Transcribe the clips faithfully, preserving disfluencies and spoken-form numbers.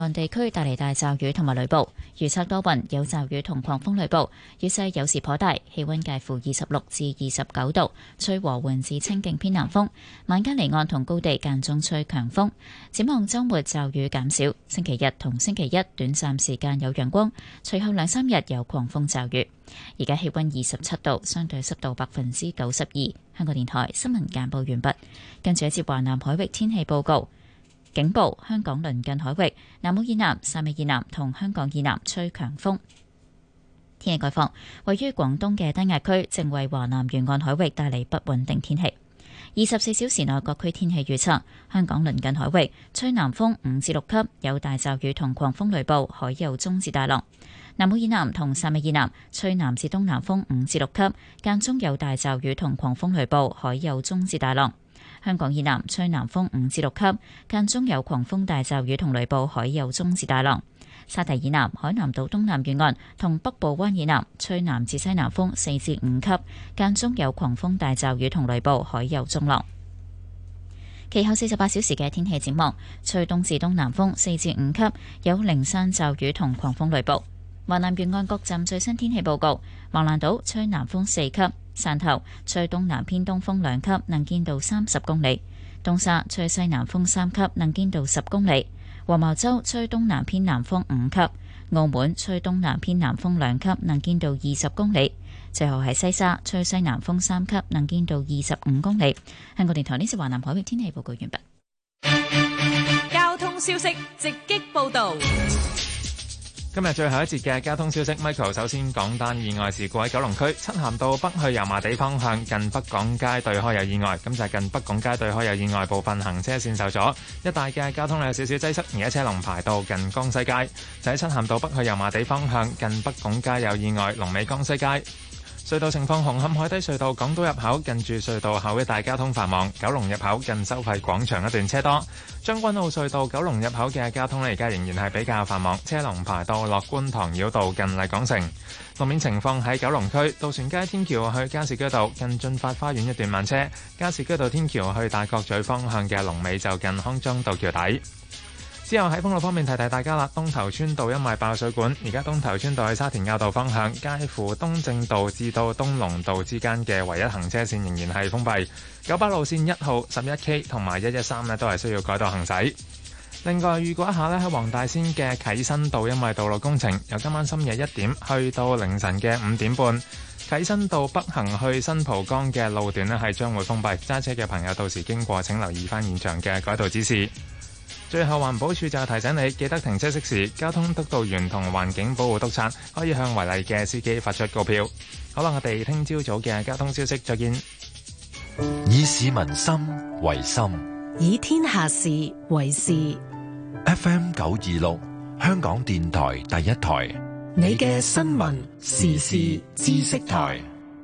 岸地區帶嚟大驟雨同埋雷暴，預測多雲，有驟雨同狂風雷暴，雨勢有時頗大，氣溫介乎二十六至二十九度，吹和緩至清勁偏南風。晚間離岸同高地間中吹強風。展望週末驟雨減少，星期日同星期一短暫時間有陽光，隨後兩三日有狂風驟雨。而家氣溫二十七度，相對濕度百分之九十二。香港電台新聞簡報完畢，跟住一節華南海域天氣報告。警報：香港鄰近海域、南澳以南、汕尾以南同香港以南吹強風。天氣概況：位於廣東嘅低壓區正為華南沿岸海域帶嚟不穩定天氣。二十四小時內各區天氣預測：香港鄰近海域吹南風五至六級，有大驟雨同狂風雷暴，海有中至大浪。南澳以南同汕尾以南吹南至東南風五至六級，間中有大驟雨同狂風雷暴，海有中至大浪。香港以南吹南風五至六級，間中有狂風大驟雨同雷暴，海有中至大浪。沙堤以南、海南島東南沿岸同北部灣以南吹南至西南風四至五級，間中有狂風大驟雨同雷暴，海有中浪。其後四十八小時嘅天氣展望：吹東至東南風四至五級，有零散驟雨同狂風雷暴。華南沿岸各站最新天氣報告：橫瀾島吹南風四級。汕頭吹東南偏東風兩級，能見度三十公里；東沙吹西南風三級，能見度十公里；黃茅洲吹東南偏南風五級；澳門吹東南偏南風兩級，能見度二十公里；最後係西沙吹西南風三級，能見度二十五公里。香港電台呢次華南海域天氣報告完畢。 交通消息直擊報道。 今日最後一節嘅交通消息 ，Michael 首先講單意外事故喺九龍區漆咸道北去油麻地方向近北港街對開有意外，咁就係近北港街對開有意外，部分行車線受阻，一帶嘅交通有少少擠塞，而家車龍排到近江西街。就喺漆咸道北去油麻地方向近北港街有意外，龍尾江西街。隧道情況：紅磡海底隧道港島入口近住隧道口一帶交通繁忙，九龍入口近收費廣場一段車多。將軍澳隧道九龍入口嘅交通呢，而家仍然係比較繁忙，車龍排到落觀塘繞道近麗港城。路面情況喺九龍區渡船街天橋去加士居道近駿發花園一段慢車，加士居道天橋去大角咀方向嘅龍尾就近康莊道橋底。之後喺封路方面提提大家啦，東頭村道因為爆水管，而家東頭村道去沙田坳道方向，介乎東正道至到東龍道之間嘅唯一行車線仍然係封閉。九巴路線一號、十一 K 同埋一一三呢都係需要改道行駛。另外預告一下呢，喺黃大仙嘅啟新道因為道路工程，由今晚深夜一點去到凌晨嘅五點半，啟新道北行去新蒲崗嘅路段呢係將會封閉，揸車嘅朋友到時經過請留意翻現場嘅改道指示。最後環保署就提醒你，記得停車熄匙，交通督導員同環境保護督察可以向違例嘅司機發出告票。好啦，我哋聽朝早嘅交通消息再見。 以市民心為心， 以天下事為事。 F M 九二六，香港電台第一台， 你嘅新聞時事知識台。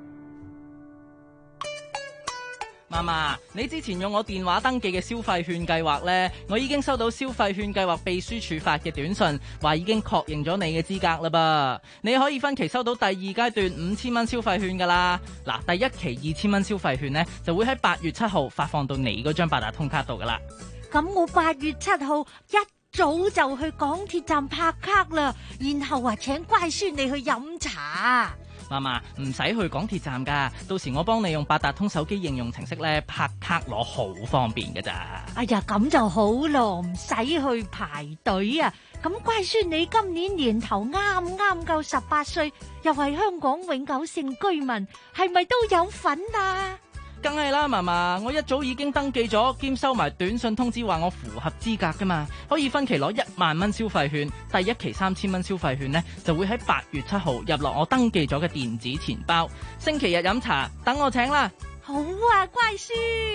媽媽，你之前用我電話登記嘅消費券計劃呢，我已經收到消費券計劃秘書處發嘅短信，話已經確認咗你嘅資格啦噃。你可以分期收到第二階段五千蚊消費券噶啦。嗱，第一期二千蚊消費券呢，就會喺八月七號發放到你嗰張八達通卡度噶啦。 咁我八月七號一早就去港鐵站拍卡啦，然後話請乖孫你去飲茶。 媽媽，唔使去港鐵站噶，到時我幫你用八達通手機應用程式咧拍卡攞，好方便噶咋。 哎呀，咁就好咯，唔使去排隊啊。咁乖孫你今年年頭啱啱夠十八歲，又係香港永久性居民，係咪都有份啊？ 梗係啦，嫲嫲，我一早已經登記咗，兼收埋短信通知話我符合資格噶嘛，可以分期攞一萬蚊消費券，第一期三千蚊消費券呢，就會喺八月七號入落我登記咗嘅電子錢包，星期日飲茶等我請啦。 好啊，乖孫。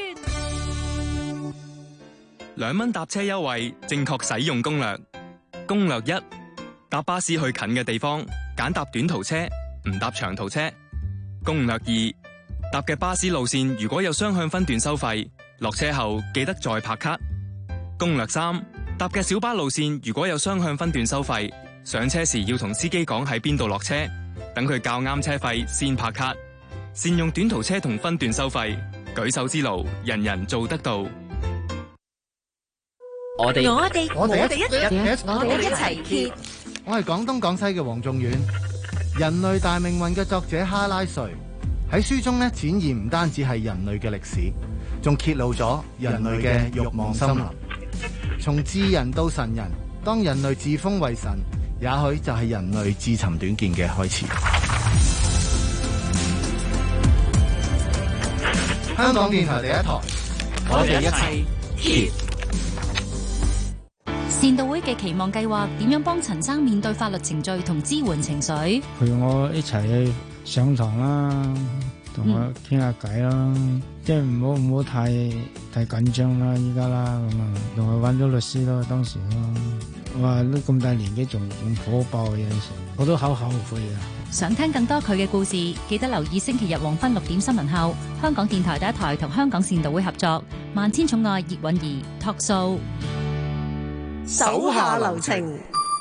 兩蚊搭車優惠，正確使用攻略。攻略一：搭巴士去近嘅地方，揀搭短途車，唔搭長途車。攻略二：搭嘅巴士路線如果有雙向分段收費，落車後記得再拍卡。攻略三：搭嘅小巴路線如果有雙向分段收費，上車時要同司機講喺邊度落車，等佢較啱車費先拍卡。善用短途車同分段收費，舉手之勞，人人做得到。 我哋我哋我哋一齊我哋一齊揭。 我係廣東廣西嘅黃仲遠，人類大命運嘅作者哈拉瑞喺書中咧展現唔單止係人類嘅歷史，仲揭露咗人類嘅慾望森林。從智人到神人，當人類自封為神，也許就係人類自尋短見嘅開始。香港電台第一台，我哋一齊揭。 善道會嘅期望計劃點樣幫陳生面對法律程序同支援情緒？ 陪我一齊去上堂啦，同我傾下偈啦，嗯、即係唔好唔好太太緊張啦，依家啦咁啊，同佢揾咗律師咯，當時咯，哇都咁大年紀仲仲火爆嘅有陣時，我都好後悔啊！ 想聽更多佢嘅故事，記得留意星期日黃昏六點新聞後，香港電台第一台同香港善道會合作《萬千寵愛葉韻儀》Talk Show。 手下留情。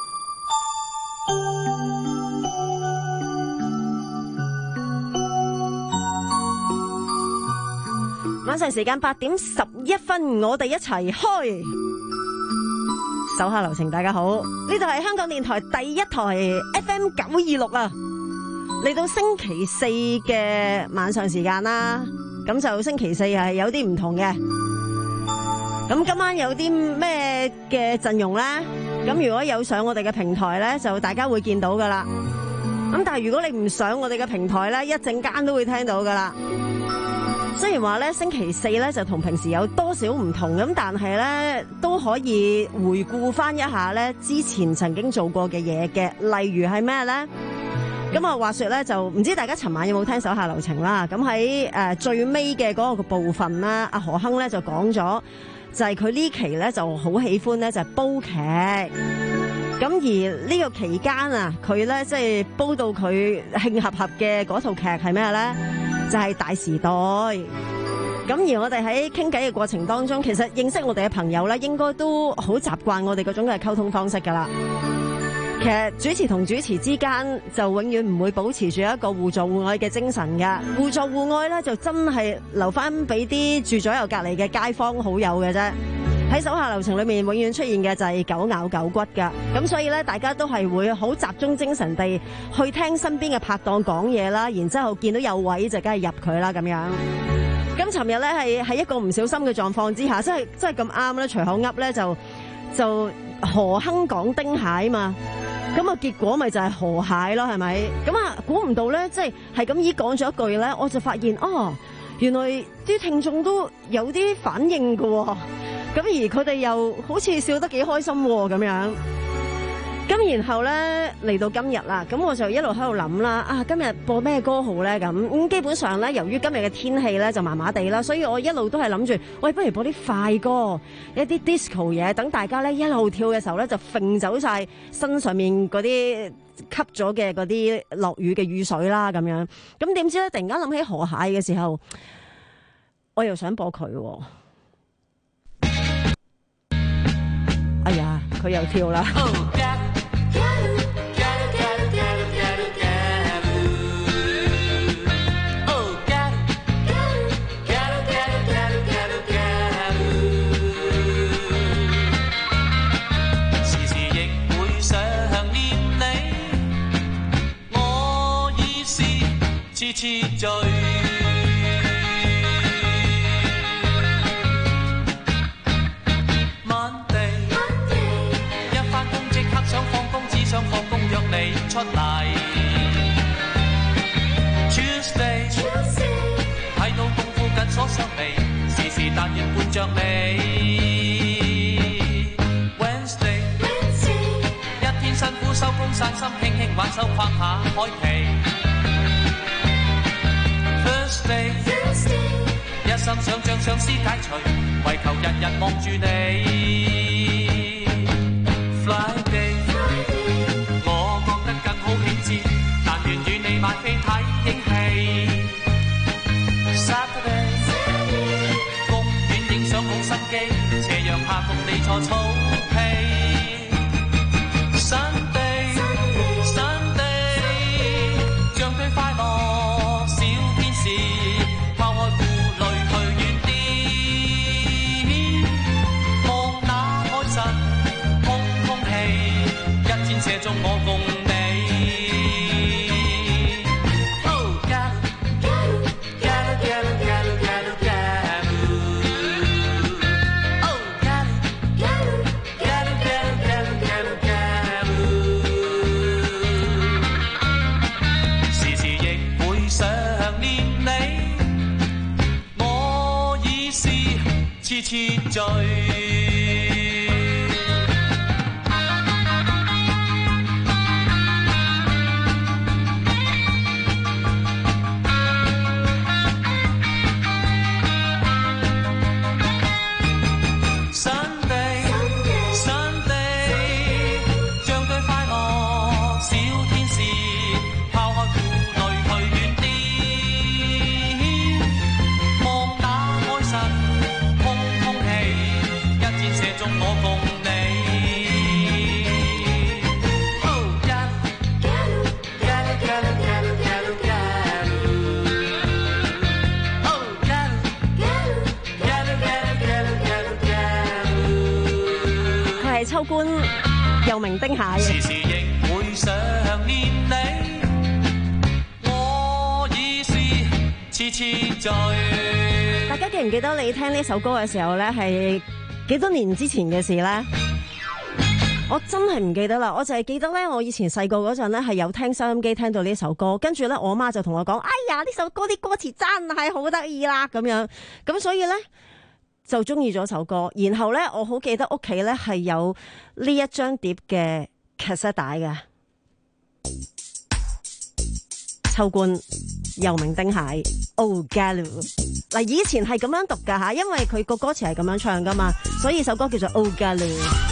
晚上時間八點十一分，我哋一齊開手下留情。大家好，呢度係香港電台第一台 F M 九二六啊。嚟到星期四嘅晚上時間啦，咁就星期四係有啲唔同嘅。咁今晚有啲咩嘅陣容咧？咁如果有上我哋嘅平台咧，就大家會見到噶啦。咁但係如果你唔上我哋嘅平台咧，一陣間都會聽到噶啦。雖然話咧星期四咧就同平時有多少唔同，咁但係咧都可以回顧翻一下咧之前曾經做過嘅嘢嘅，例如係咩咧？咁啊，話說咧就唔知大家尋晚有冇聽手下留情啦。咁喺誒最尾嘅嗰個部分啦，阿何鏗咧就講咗。就係佢呢期咧就好喜歡咧就係煲劇，咁而呢個期間啊，佢咧即係煲到佢慶合合嘅嗰套劇係咩咧？就係《大時代》。咁而我哋喺傾偈嘅過程當中，其實認識我哋嘅朋友咧，應該都好習慣我哋嗰種嘅溝通方式噶啦。其實主持同主持之間就永遠唔會保持住一個互助互愛嘅精神㗎，互助互愛咧就真係留翻俾啲住左右隔離嘅街坊好友嘅啫。喺手下留情裏面永遠出現嘅就係狗咬狗骨㗎，咁所以咧大家都係會好集中精神地去聽身邊嘅拍檔講嘢啦，然之後見到有位就梗係入佢啦咁樣。咁尋日咧係喺一個唔小心嘅狀況之下，真係真係咁啱咧，隨口噏咧就就何鏗講丁蟹嘛。咁啊，結果咪就係河蟹咯，係咪？咁啊，估唔到咧，即係係咁依講咗一句咧，我就發現哦，原來啲聽眾都有啲反應㗎喎，咁而佢哋又好似笑得幾開心喎，咁樣。咁然後咧嚟到今日啦，咁我就一路喺度諗啦，啊今日播咩歌好咧？咁咁基本上咧，由於今日嘅天氣咧就麻麻地啦，所以我一路都係諗住，喂，不如播啲快歌，一啲 disco 嘢，等大家咧一路跳嘅時候咧就揈走晒身上面嗰啲吸咗嘅嗰啲落雨嘅雨水啦，咁樣。咁點知咧突然間諗起河蟹嘅時候，我又想播佢喎。哎呀，佢又跳啦！ 痴醉，晚地，一返工即刻想放工，只想放工約你出嚟。Tuesday， 睇到功夫緊鎖雙臂，時時但願伴着你。Wednesday， 一天辛苦收工散心，輕輕挽手逛下海皮。Thursday， 一心想將相思解除，為求日日望住你。Friday， 我覺得更好興致，但願與你買飛睇影戲。Saturday， 公園影相好心機，斜陽下共你坐草皮。Sunday， Sunday， 將對快樂。拋開顧慮去遠啲，望那海射中我共你。痴痴醉。 秋官又名丁蟹， 時時亦會想念你，我已是痴痴醉。 大家記唔記得你聽呢首歌嘅時候咧，係幾多年之前嘅事咧？我真係唔記得啦，我就係記得咧，我以前細個嗰陣咧係有聽收音機聽到呢首歌，跟住咧我媽就同我講：哎呀，呢首歌啲歌詞真係好得意啦，咁樣咁，所以咧就中意咗首歌，然後咧我好記得屋企咧係有呢一張碟嘅卡式帶嘅。秋官又名丁蟹 ，Oh Gallo 嗱，以前係咁樣讀噶吓，因為佢個歌詞係咁樣唱噶嘛，所以首歌叫做 Oh Gallo。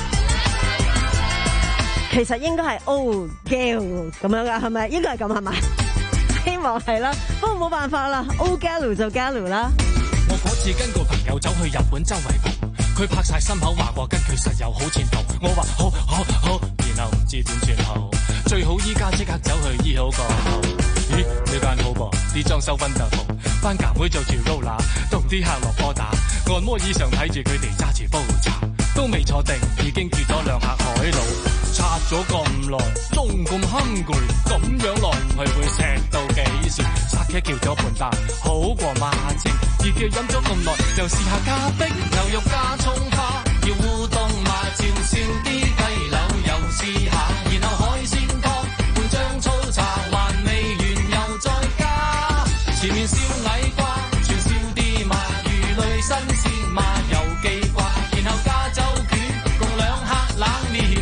其實應該係 Oh Gallo 咁樣噶，係咪？應該係咁係咪？希望係啦，不過冇辦法啦 ，Oh Gallo 就 Gallo 啦。 我嗰次跟個朋友走去日本周圍蒲，佢拍晒心口話過跟佢實有好前途。我話好好好，然後唔知點算好，最好依家即刻走去醫好個肚。咦，呢間好噃，啲裝修溫就好，班夾妹做住 roller， 同啲客落波打，按摩椅上睇住佢哋揸住煲茶，都未坐定已經叫咗兩客海佬。拆咗咁耐，仲咁哼攰，咁樣落去會錫到幾時？殺茄叫咗半打，好過孖蒸。熱嘅飲咗咁耐，又試下加冰，牛肉加葱花，要烏冬嘛，照燒啲雞柳又試下，然後海鮮湯半張粗茶，還未完又再加。前面燒矮瓜，全燒啲嘛，魚類新鮮嘛，又記掛，然後加州卷，共兩客冷麵。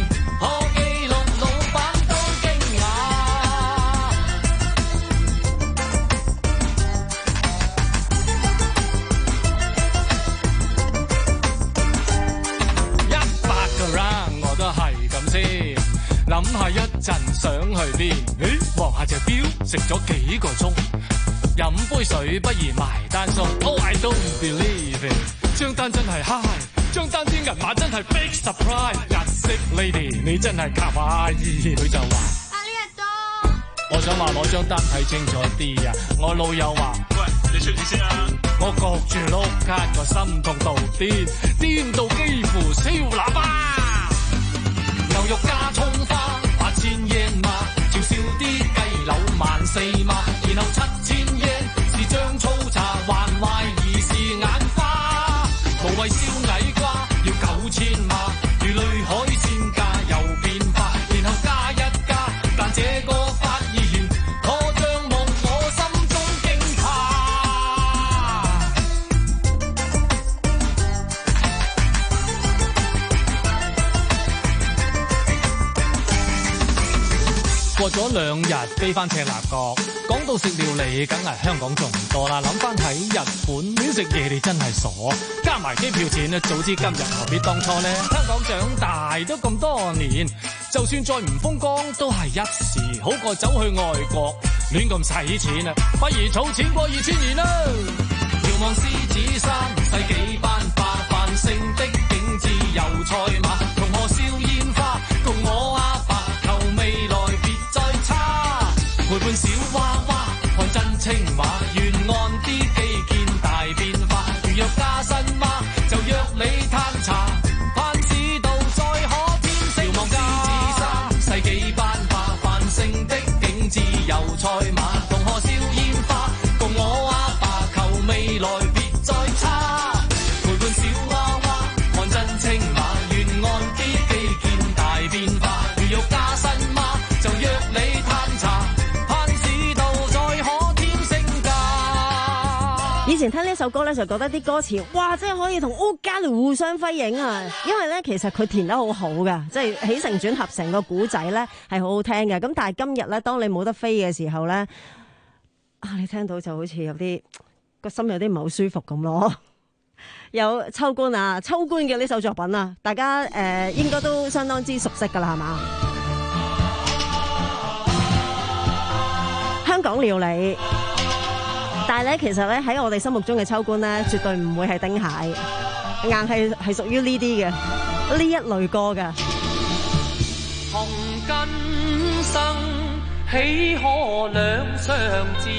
諗下一陣想去邊？誒，望下隻錶，食咗幾個鐘，飲杯水不如埋單送。Oh I don't believe it， 張單真係 high， 張單啲銀碼真係 big surprise。日式 lady 你真係卡哇伊，佢就話阿呢日多。我想話攞張單睇清楚啲啊！我老友話喂，你出住先啊！我焗住碌卡個心痛到癲，癲到幾乎燒喇叭。牛肉加葱花，八千yen嘛，照燒啲雞柳萬四嘛，然後七千yen是張粗茶，還懷疑是眼花，無謂燒矮瓜要九千嘛，魚類海鮮價又變化，然後加一加，但這個發現可將夢我心中驚怕。過咗兩日飛翻赤鱲角，講到食料理，梗係香港仲多啦。諗翻喺日本亂食嘢，你真係傻。加埋機票錢，早知今日何必當初呢？香港長大都咁多年，就算再唔風光都係一時，好過走去外國亂咁使錢啊！不如儲錢過二千年啦。遙望獅子山，世紀班化繁盛的景致油菜馬，同河燒煙花，共我阿爸求未來別再差，陪伴小娃娃看真青馬，沿岸啲基建大變化，如若加薪嗎就約你嘆茶，盼市道再可天星。遙望獅子山，世紀賽馬，同賀笑煙花，共我阿爸求未來別再差。陪伴小娃娃看真青馬，沿岸啲基建大變化，如欲加薪嗎？就約你探查，盼市道再可添升價。 以前聽呢首歌咧，就覺得啲歌詞哇，真係可以同歐嘉蕾互相輝映啊！因為咧，其實佢填得好好噶，即係起承轉合成個古仔咧係好好聽嘅。咁但係今日咧，當你冇得飛嘅時候咧，啊，你聽到就好似有啲個心有啲唔係好舒服咁咯。有秋官啊，秋官嘅呢首作品啊，大家誒、呃、應該都相當之熟悉噶啦，係嘛？香港料理。但係咧，其實咧喺我哋心目中嘅秋官咧，絕對唔會係丁蟹，硬係係屬於呢啲嘅呢一類歌嘅。 同根生，豈可兩相知？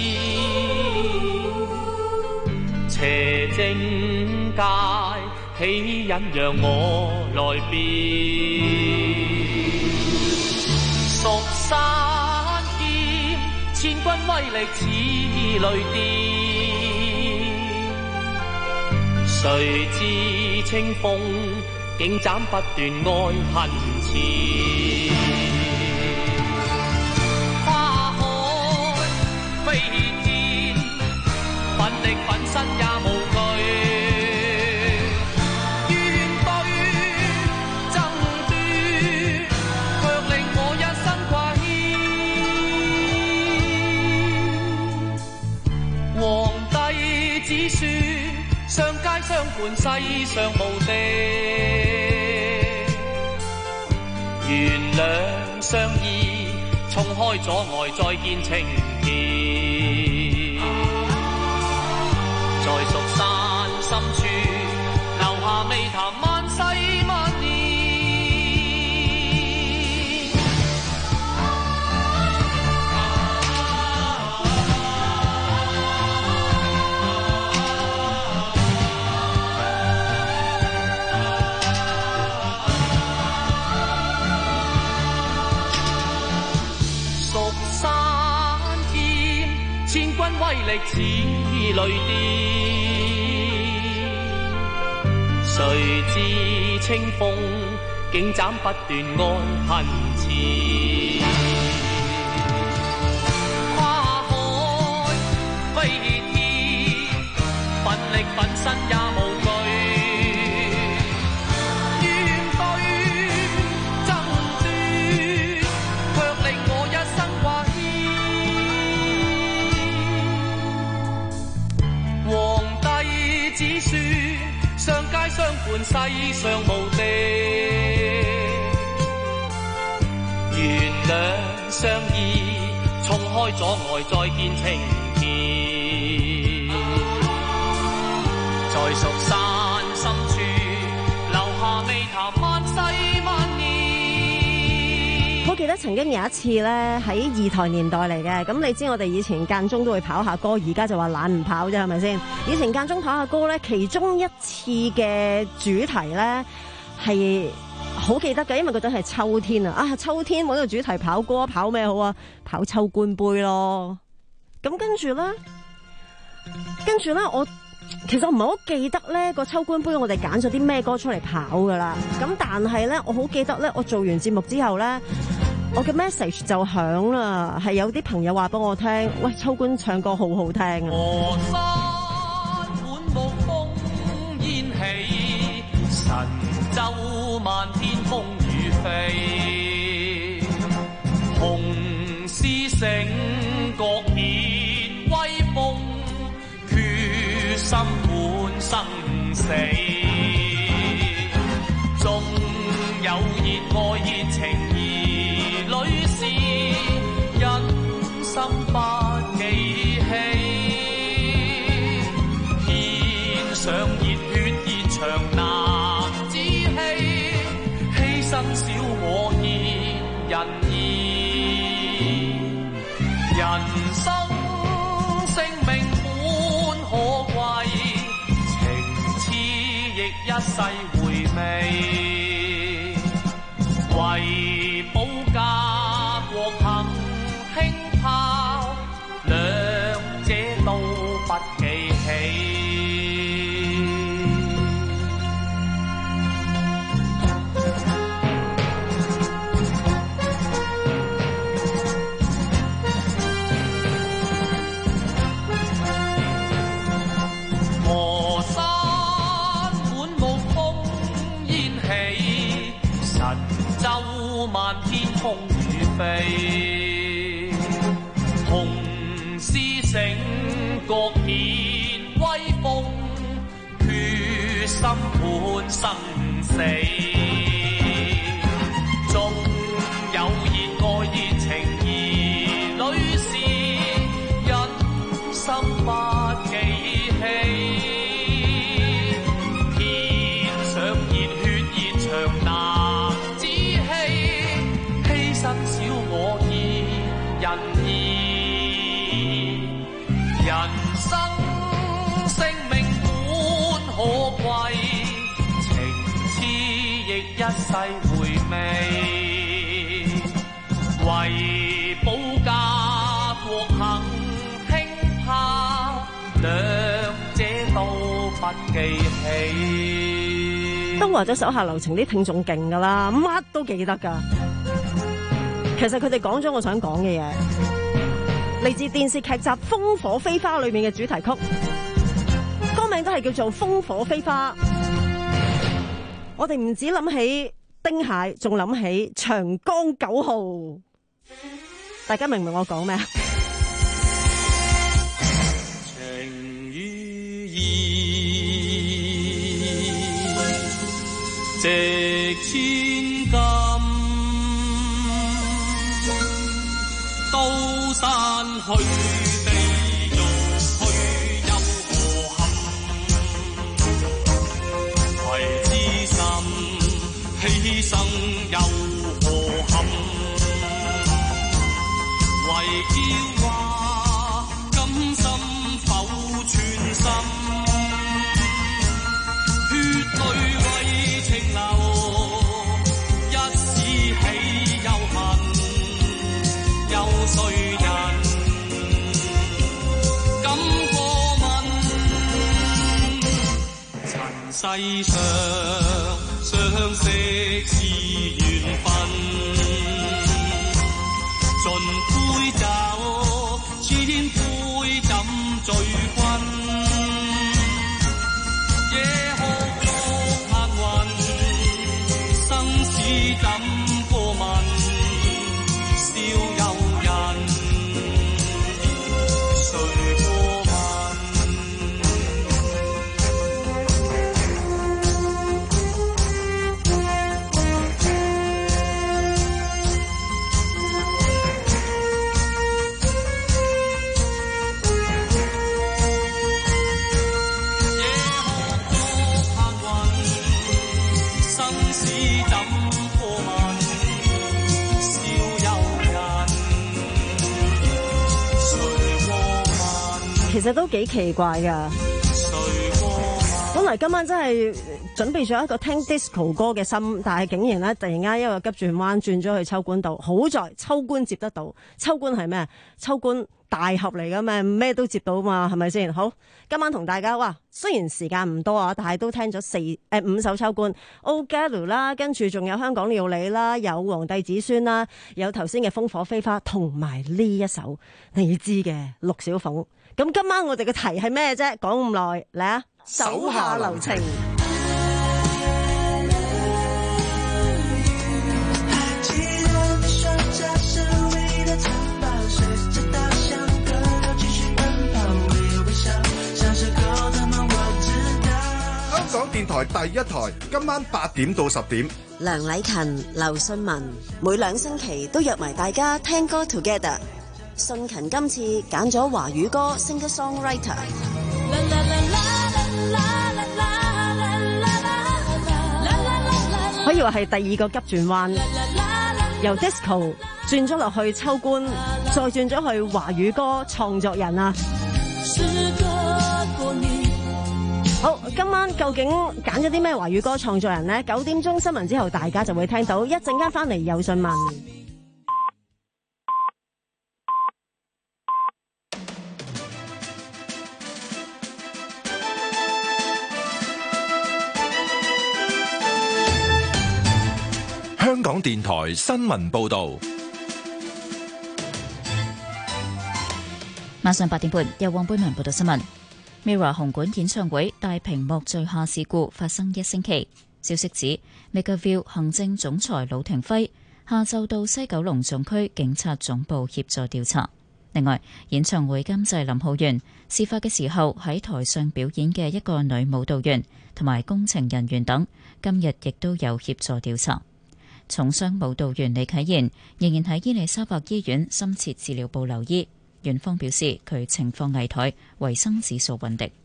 邪正界，豈忍讓我來辨？蜀山劍，千軍威力似雷電。誰知清風，竟斬不斷愛恨纏。跨海飛天，奮力奮身也無懼。怨對爭奪，卻令我一生掛牽。皇帝子孫，上街相伴，世上無敵。原諒相依，衝開阻礙，再見情結。在蜀山深處，留下未談萬世萬年。蜀山劍，千軍威力似雷電。誰知清風，竟斬不斷愛恨纏。跨海飛天，奮力奮身也無懼。怨對爭奪，卻令我一生掛牽。皇帝子孫，上街相伴，世上無敵。原諒相依，衝開阻礙，再見情結。在蜀山深處，留下未談萬世萬年。 我記得曾經有一次咧，喺二台年代嚟嘅，咁你知我哋以前間中都會跑下歌，而家就話懶唔跑啫，係咪先？以前間中跑下歌咧，其中一次嘅主題咧係好記得嘅，因為嗰陣係秋天啊！啊，秋天揾個主題跑歌，跑咩好啊？跑秋官杯咯。咁跟住咧，跟住咧，我其實我唔係好記得咧個秋官杯我哋揀咗啲咩歌出嚟跑噶啦。咁但係咧，我好記得咧，我做完節目之後咧，我嘅 message 就響啦，係有啲朋友話俾我聽，喂，秋官唱歌好好聽啊！ 河山滿目烽煙起，神州漫天風雨飛，雄獅醒覺顯威風，決心判生死，縱有熱愛熱情兒女士，忍心不記起，獻上熱血熱腸男子氣，犧牲小我獻人義，人生性命本可貴，情痴亦一世回味，為保家國幸興派。 漫天風雨飛，紅絲繩各顯威風，決心判生死，縱有熱愛熱情兒女士，忍心不記起。人生性命本可貴，情痴亦一世回味，為保家國幸輕怕，兩者都不記起。 都話咗手下留情啲聽眾勁噶啦，乜都記得噶。其實佢哋講咗我想講嘅嘢。嚟自電視劇集《烽火飛花》裏面嘅主題曲，歌名都係叫做《烽火飛花》。我哋唔止諗起丁蟹，仲諗起長江九號。大家明唔明我講咩啊？ 情與義，值千金。刀山去地獄去又何憾？為知心犧牲又何憾？為驕華甘心否全心？血淚為情流，一時起又恨。有誰人敢過問？塵世上相識是緣分，盡杯酒，千杯怎醉昏？夜哭哭行雲，生死怎過問？笑有人，誰過問？夜哭哭行雲，生死怎過問？笑有人。 其實都幾奇怪噶，本來今晚真係準備咗一個聽 disco 歌嘅心，但係竟然咧突然間一個急轉彎轉咗去秋官度。好在秋官接得到，秋官係咩？秋官大俠嚟噶嘛，咩都接到嘛，係咪先？好，今晚同大家哇，雖然時間唔多啊，但係都聽咗四誒、呃、五首秋官 O Gallo 啦，跟住仲有香港料理啦，有皇帝子孫啦，有頭先嘅烽火飛花，同埋呢一首你知嘅陸小鳳。咁今晚我哋嘅題係咩啫？講咁耐，嚟啊！手下留情。 香港電台第一台，今晚八點到十點， 梁禮勤、劉信文每兩星期都約埋大家聽歌 together。信勤今次揀咗華語歌 singer-songwriter， 可以話係第二個急轉彎，由 disco 轉咗落去秋官，再轉咗去華語歌創作人啊！好，今晚究竟揀咗啲咩華語歌創作人呢？九點鐘新聞之後，大家就會聽到。一陣間翻嚟有信問。 香港電台新聞報道， 晚上八點半，由黃貝文報道新聞。Mirror 紅館演唱會大屏幕墜下事故發生一星期，消息指 MakerVille 行政總裁魯庭輝下晝到西九龍總區警察總部協助調查。另外，演唱會監製林浩源事發嘅時候喺台上表演嘅一個女舞蹈員同埋工程人員等，今日亦都有協助調查。重傷舞蹈員李啟賢仍然喺伊利沙伯醫院深切治療部留醫，院方表示佢情況危殆，維生指數穩定。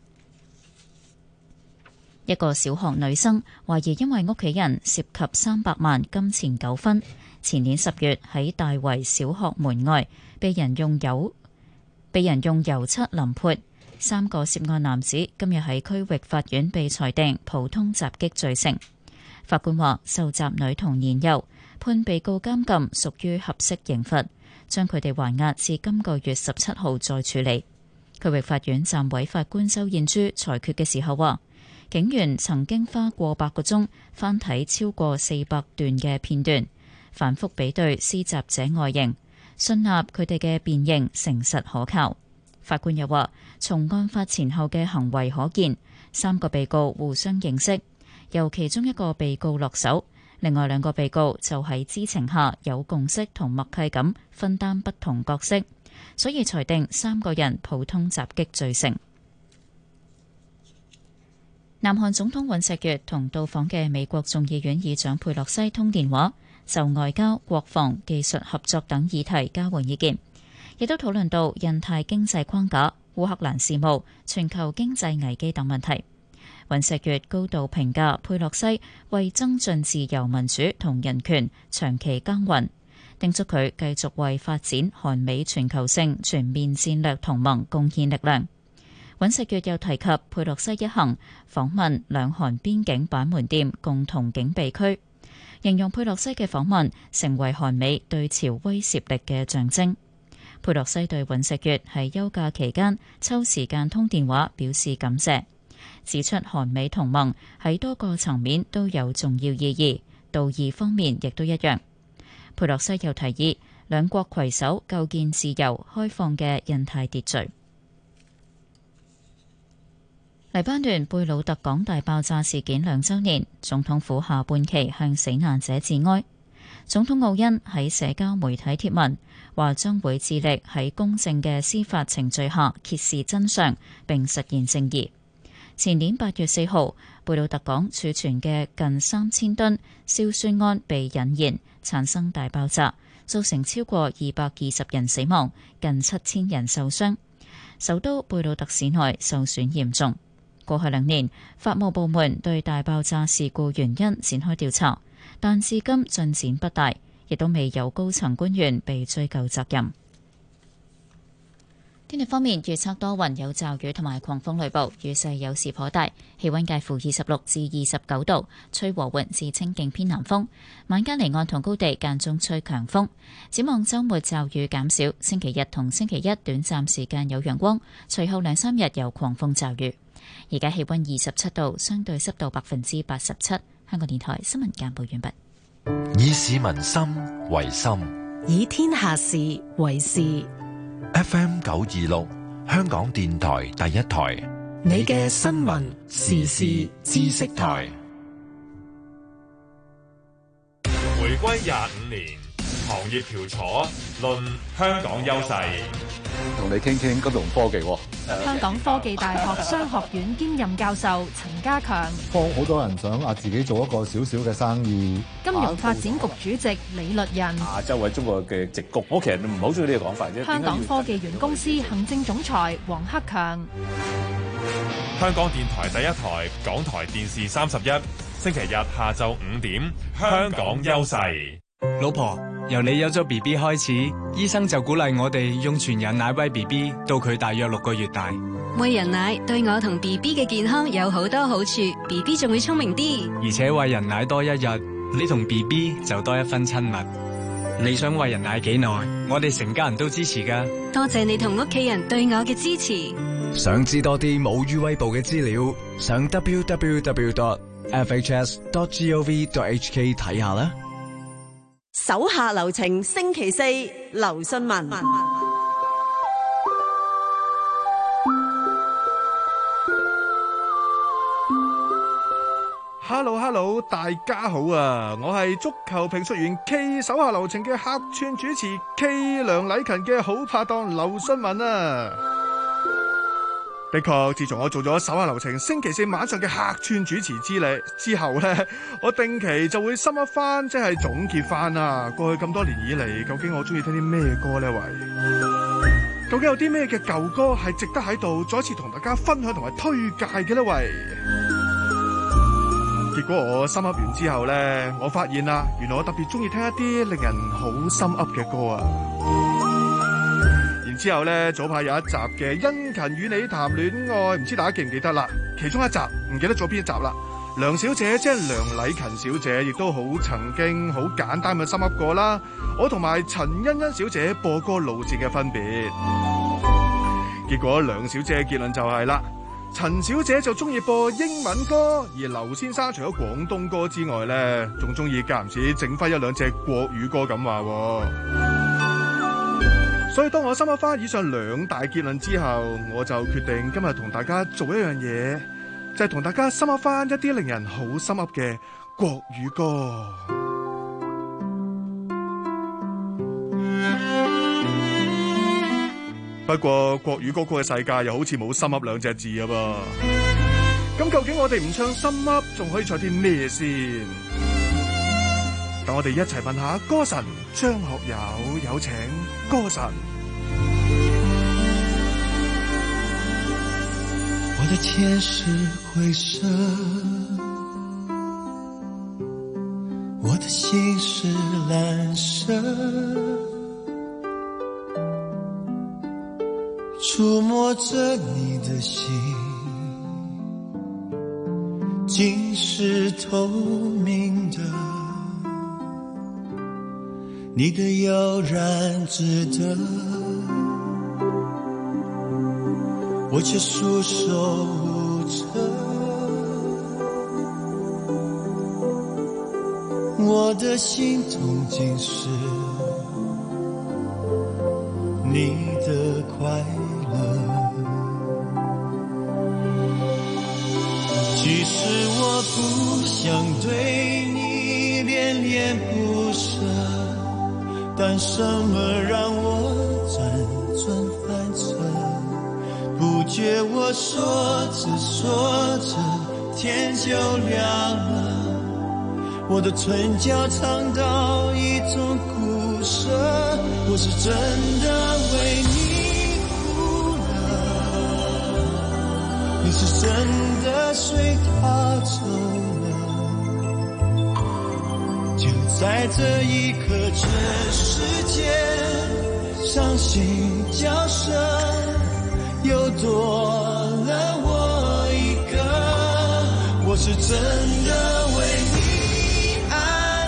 一個小學女生懷疑因為屋企人涉及三百萬金錢糾紛，前年十月喺大圍小學門外被人用油被人用油漆淋潑，三個涉案男子今日喺區域法院被裁定普通襲擊罪成。法官話受襲女童年幼，判被告監禁屬於合適刑罰，將佢哋還押至今個月十七號再處理。區域法院暫委法官周燕珠裁決嘅時候話，警員曾經花過百個鐘翻睇超過四百段嘅片段，反覆比對施襲者外形，信納佢哋嘅辨認誠實可靠。法官又話，從案發前後嘅行為可見，三個被告互相認識，由其中一個被告落手，另外兩個被告就喺知情下有共識同默契咁分擔不同角色，所以裁定三個人普通襲擊罪成。南韓總統尹錫悅同到訪嘅美國眾議院議長佩洛西通電話，就外交、國防、技術合作等議題交換意見，亦都討論到印太經濟框架、烏克蘭事務、全球經濟危機等問題。尹錫悅高度評價佩洛西為增進自由民主同人權長期耕耘，叮囑佢繼續為發展韓美全球性全面戰略同盟貢獻力量。尹錫悅又提及佩洛西一行訪問兩韓邊境板門店共同警備區，形容佩洛西嘅訪問成為韓美對朝威懾力嘅象徵。佩洛西對尹錫悅喺休假期間抽時間通電話表示感謝，指出韓美同盟喺多個層面都有重要意義，道義方面亦都一樣。佩洛西又提議兩國攜手構建自由開放嘅印太秩序。黎巴嫩貝魯特港大爆炸事件兩週年，總統府下半旗向死難者致哀。總統奧恩喺社交媒體貼文話，將會致力喺公正嘅司法程序下揭示真相，並實現正義。前年八月四號，貝魯特港儲存嘅近三千噸硝酸銨被引燃，產生大爆炸，造成超過二百二十人死亡，近七千人受傷。首都貝魯特市內受損嚴重。過去兩年，法務部門對大爆炸事故原因展開調查，但至今進展不大，亦都未有高層官員被追究責任。天氣方面，預測多雲有驟雨同埋狂風雷暴，雨勢有時頗大，氣溫介乎二十六至二十九度，吹和緩至清勁偏南風。晚間離岸同高地間中吹強風。展望週末驟雨減少，星期日同星期一短暫時間有陽光，隨後兩三日有狂風驟雨。而家氣溫二十七度，相對濕度百分之八十七。香港電台新聞簡報完畢。 以市民心為心， 以天下事為事。 F M 九二六，香港電台第一台， 你嘅新聞時事知識台。 回歸廿五年，行業翹楚，論香港優勢。 同你傾傾金融科技。 香港科技大學商學院兼任教授陳家強。 好多人想啊自己做一個小小嘅生意。 金融發展局主席李律仁。 亞洲喺中國嘅矽谷，我其實唔係好中意呢個講法啫。 香港科技園公司行政總裁黃克強。 香港電台第一台，港台電視三十一，星期日下晝五點，香港優勢。 老婆，由你有咗 B B 開始，醫生就鼓勵我哋用全人奶餵 B B 到佢大約六個月大。 餵人奶對我同 B B 嘅健康有好多好處 ，B B 仲會聰明啲。 而且餵人奶多一日，你同 B B 就多一分親密。你想餵人奶幾耐？我哋成家人都支持㗎。 多謝你同屋企人對我嘅支持。 想知多啲母乳餵哺嘅資料，上 w w w dot f h s dot gov dot h k 睇下啦。 手下留情，星期四劉信文。 Hello Hello， 大家好啊！我係足球評述員 K 手下留情嘅客串主持 K 梁禮勤嘅好拍檔劉信文啊！的確，自從我做咗手下留情星期四晚上嘅客串主持之力之後呢，我定期就會深一翻，即係總結翻啊！過去咁多年以嚟，究竟我中意聽啲咩歌呢？喂，究竟有啲咩嘅舊歌係值得喺度再一次同大家分享同埋推介嘅呢？喂！結果我心噏完之後呢，我發現啦，原來我特別中意聽一啲令人好心噏嘅歌啊！然之後呢，早排有一集嘅殷勤與你談戀愛，唔知大家記唔記得啦？其中一集唔記得咗邊一集啦。梁小姐即係梁禮勤小姐，亦都好曾經好簡單嘅心噏過啦。我同埋陳欣欣小姐播歌路線嘅分別，結果梁小姐嘅結論就係啦。陳小姐就中意播英文歌，而劉先生除咗廣東歌之外呢，仲中意間唔時整翻一兩隻國語歌咁話。所以當我深刻翻以上兩大結論之後，我就決定今日同大家做一樣嘢，就係同大家深刻翻一啲令人好心噏嘅國語歌。不過國語歌曲嘅世界又好似冇心噏兩隻字啊噃，咁究竟我哋唔唱心噏，仲可以唱啲咩先？等我哋一齊問下歌神張學友，有請歌神。 我的天是灰色，我的心是藍色，觸摸着你的心，竟是透明的，你的悠然自得，我卻束手無策，我的心痛竟是你的快樂，其實我不想對你戀戀不捨，但什麼讓我輾轉反側，不覺我說着說着天就亮了，我的唇角嘗到一種苦澀，我是真的為你哭了，你是真的隨他走了，就在這一刻全世界傷心角色又多了我一個，我是真的為你愛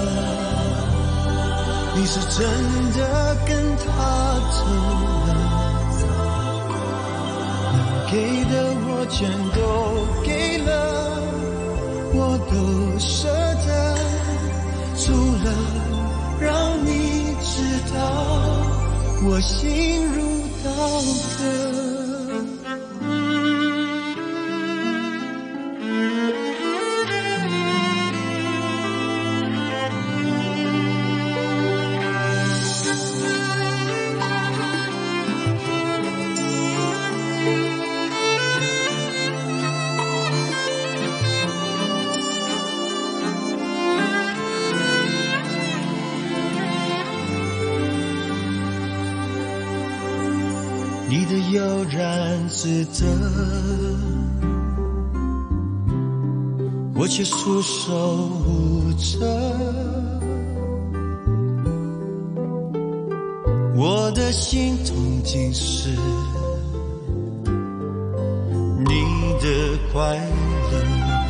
了，你是真的跟他走了，能給的我全都給了，我都捨得，除了讓你知道我心如刀割。你的悠然自得，我卻束手無策，我的心痛竟是你的快樂，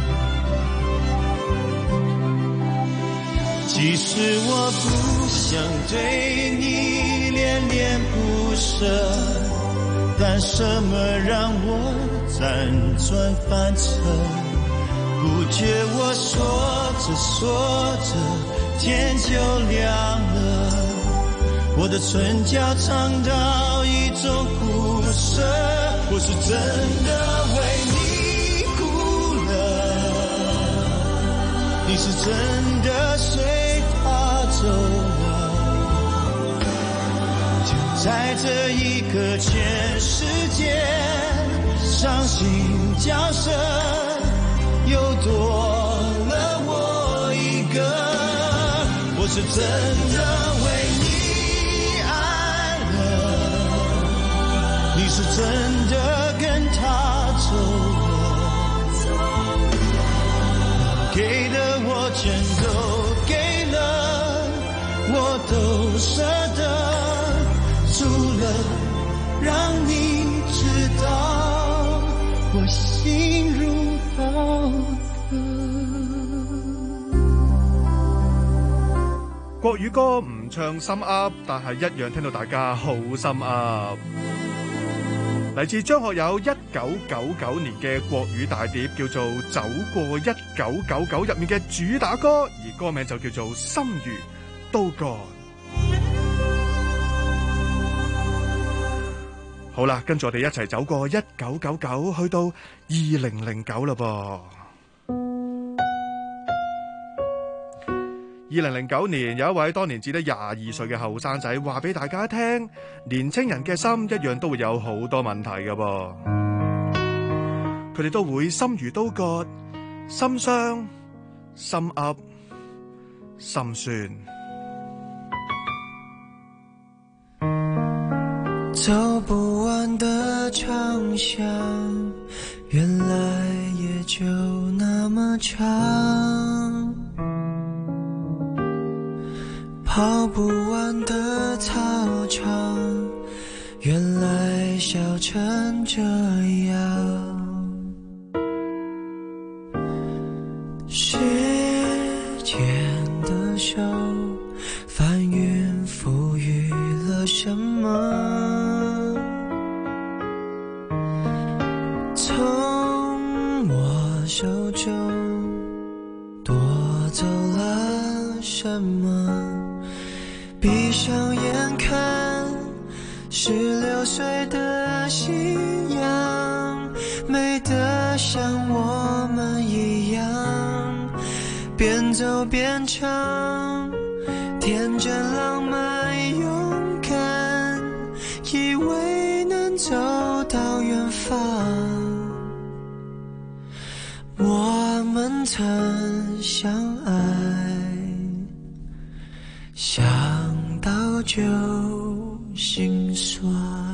即使我不想對你戀戀不捨，但什麼讓我輾轉反側，不覺我說着說着天就亮了，我的唇角嘗到一種苦澀，我是真的為你哭了， 你是真的随他走了，就在这一刻，全世界伤心角色又多了我一个。我是真的为你爱了，你是真的跟他走了，给的我全都给了，我都舍得，除了让你知道我心如刀割。 國語歌唔唱心噏，但係一樣聽到大家好心噏。嚟自張學友一九九九年嘅國語大碟叫做《走過一九九九》入面嘅主打歌，而歌名就叫做《心如刀割》。好啦，跟住我哋一齊走過一九九九，去到二零零九啦噃。二零零九年有一位當年只得廿二歲嘅後生仔話俾大家聽，年青人嘅心一樣都會有好多問題㗎噃，佢哋都會心如刀割、心傷、心噏、心酸。 走不完的長巷，原來也就那麼長，跑不完的操場，原來笑成這樣。時間的手翻雲覆雨了什麼，從我手中奪走了什麼，閉上眼看十六歲的夕陽，美得像我們一樣，邊走邊唱，天真浪漫勇敢，以為能走到遠方，我們曾相愛，想到就心酸。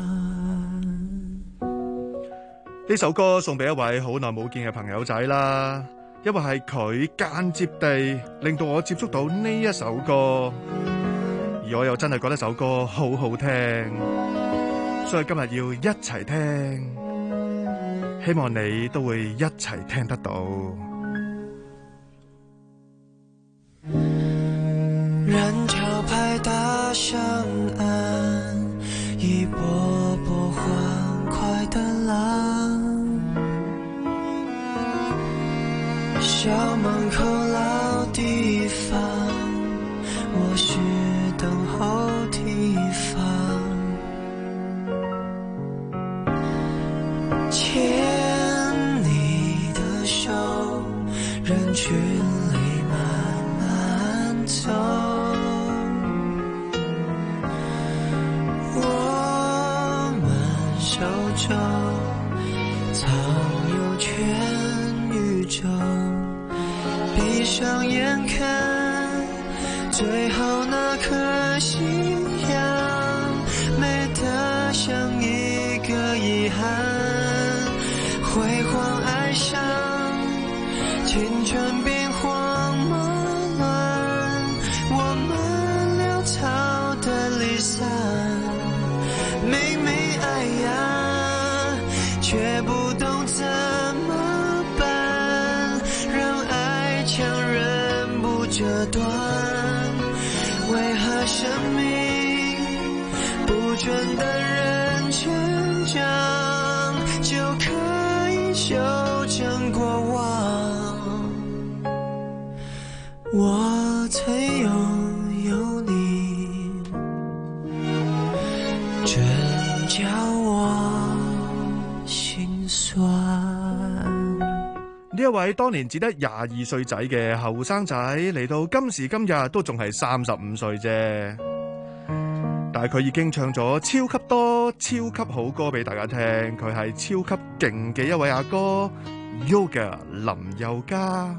呢首歌送俾一位好耐冇見嘅朋友仔啦，因為係佢間接地令到我接觸到呢一首歌，而我又真係覺得首歌好好聽，所以今日要一齊聽，希望你都會一齊聽得到。 人潮拍打上岸，一波波歡快的浪，校門口老地方，我是等候地方，牽你的手，人群裡慢慢走，我們手中藏有全宇宙，閉上眼看最後那顆夕陽，美得像一個遺憾，輝煌愛上青春變荒蠻亂，我們潦草的離散，明明愛呀卻不懂怎麼辦，讓愛強忍不折斷，為何生命不准等人成長就可以修正過往，我曾擁有你，真叫我心酸。 呢一位當年只得廿二歲仔嘅後生仔，嚟到今時今日都仲係三十五歲啫。但係佢已經唱咗超級多、超級好歌俾大家聽，佢係超級勁嘅一位阿哥 Yoga 林宥嘉。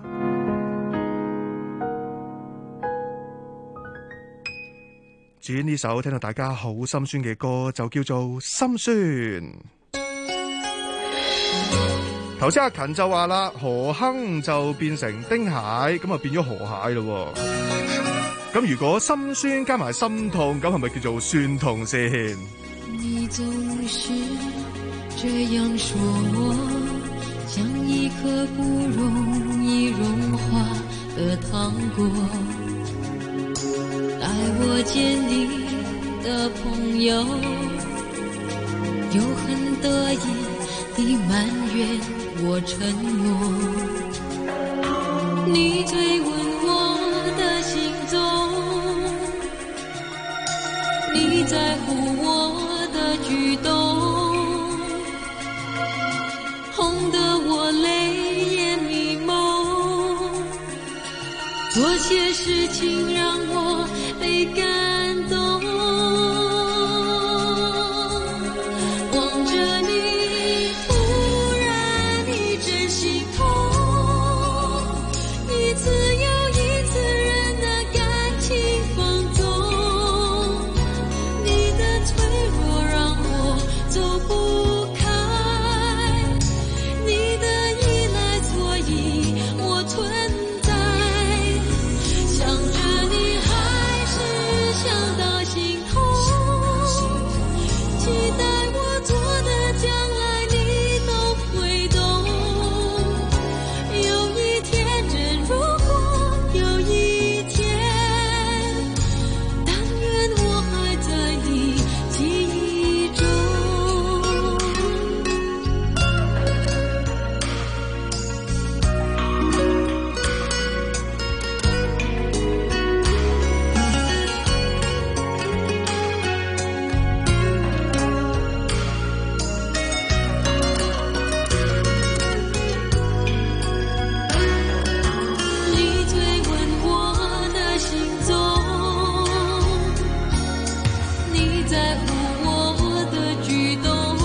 至於呢首聽到大家好心酸嘅歌，就叫做《心酸》。頭先阿勤就話啦，河坑就變成丁蟹，咁啊變咗河蟹咯。咁如果心酸加埋心痛，咁係咪叫做酸痛先？ 你總是這樣說我，像一顆不容易融化的糖果。待我見你的朋友，又很得意地埋怨我承諾。你追問我的行蹤，你在乎我的舉動，哄得我淚眼迷蒙，做些事情讓我被感動。望着你突然一陣心痛，一次又一次人的感情放縱，你的脆弱讓我走不開，你的依賴所以我存在，想着你還是想到心痛，期待我做的將來你都會懂，有一天真如果有一天，但願我還在你記憶中。你追問我的行蹤，你在乎我的舉動，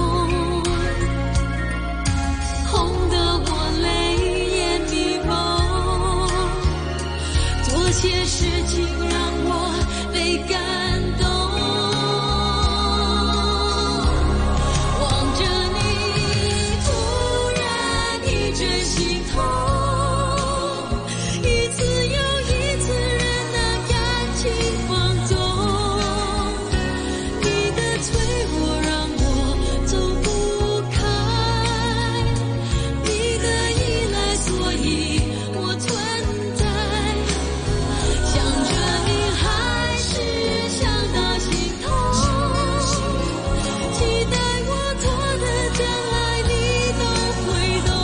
哄得我淚眼迷蒙，做些事情讓我被感動。望着你突然一陣心痛，一次又一次人的感情放縱，你的脆弱讓我走不開，你的依賴所以我存在，想着你還是想到心痛，期待我做的將來你都會懂，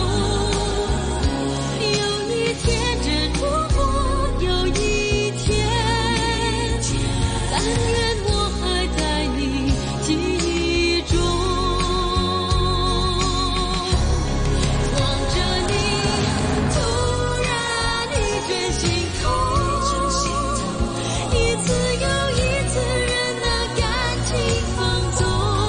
有一天真如果有一天，但願我還在你記憶中。望着你突然一陣心痛，一次又一次人的感情放縱，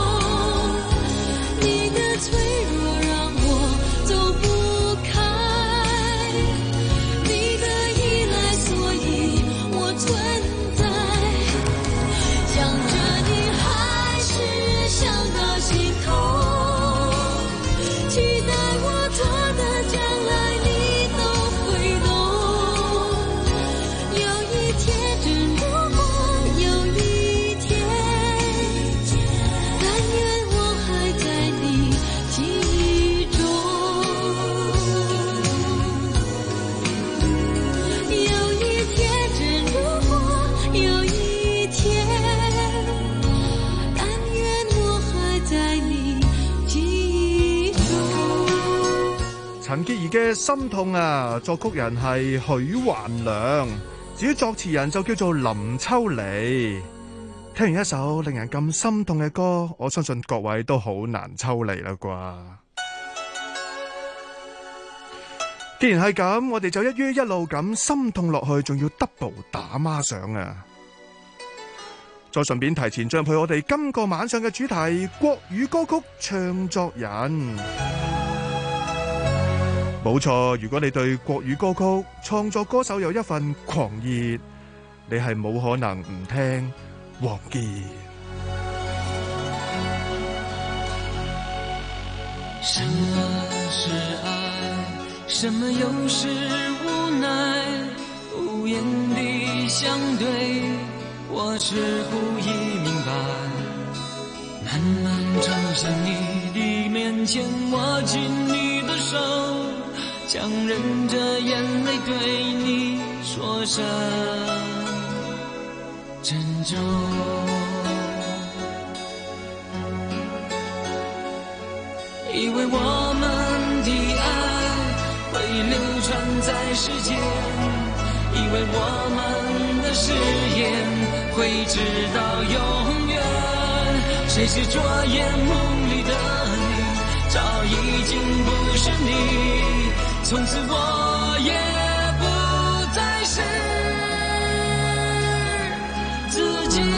你的脆弱讓我走不開，你的依賴所以我存在，想着你還是想到心痛，期待我做的將來你都會懂，有一天真如果有一天，但願我還在你記憶中，有一天真如果有一天，但願我還在你記憶中。 陳潔儀嘅《心痛》啊，作曲人係許環良，至於作詞人就叫做林秋離。聽完一首令人咁心痛嘅歌，我相信各位都好難抽離啦啩。 既然係咁，我哋就一於一路咁心痛落去，仲要 double 打孖上啊！再順便提前進入去我哋今個晚上嘅主題——國語歌曲唱作人。冇錯，如果你對國語歌曲創作歌手有一份狂熱，你係冇可能唔聽王傑。 什麼是愛？什麼又是無奈？無言地相對，我似乎已明白。慢慢走向你的面前，握緊你的手，強忍着眼淚對你說聲珍重。以為我們的愛會流傳在世間，以為我們的誓言會直到永遠。誰知昨夜夢裡的你早已經不是你，從此我也不再是自己。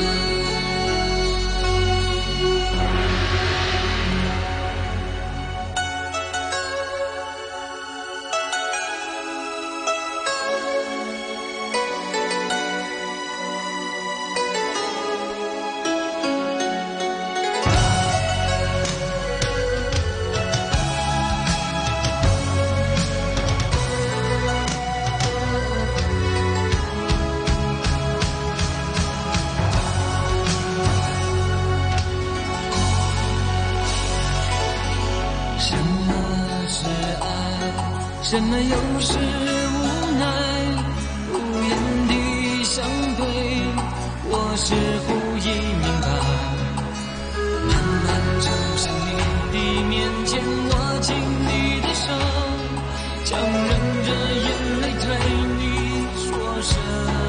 什麼又是無奈？無言地相對，我似乎已明白。慢慢走向你的面前，握緊你的手，強忍着眼淚對你說聲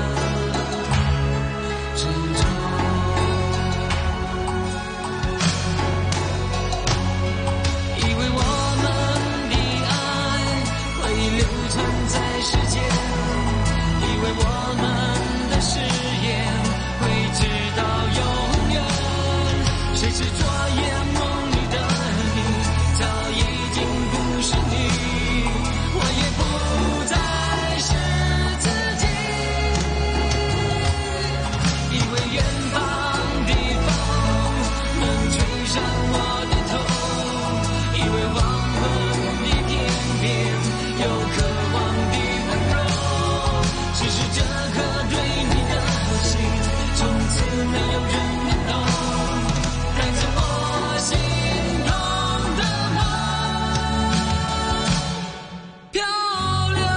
珍重。以為我流傳在世間，以為我們的誓言會直到永遠。誰知昨夜夢裡的你早已經不是你，我也不再是自己。以為遠方的風能吹上我的頭，以為黃昏的天邊有渴望的溫柔，只是這顆對你的心從此沒有人能懂，帶着我心痛的夢漂流。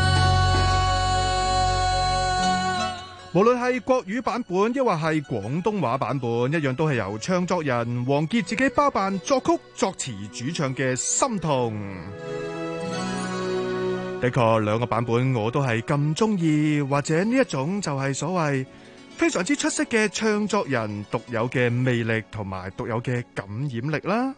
無論係國語版本，抑或係廣東話版本，一樣都係由唱作人王傑自己包辦作曲、作詞、主唱嘅《心痛》。的確，兩個版本我都係咁中意，或者呢一種就係所謂非常之出色嘅唱作人獨有嘅魅力同埋獨有嘅感染力啦。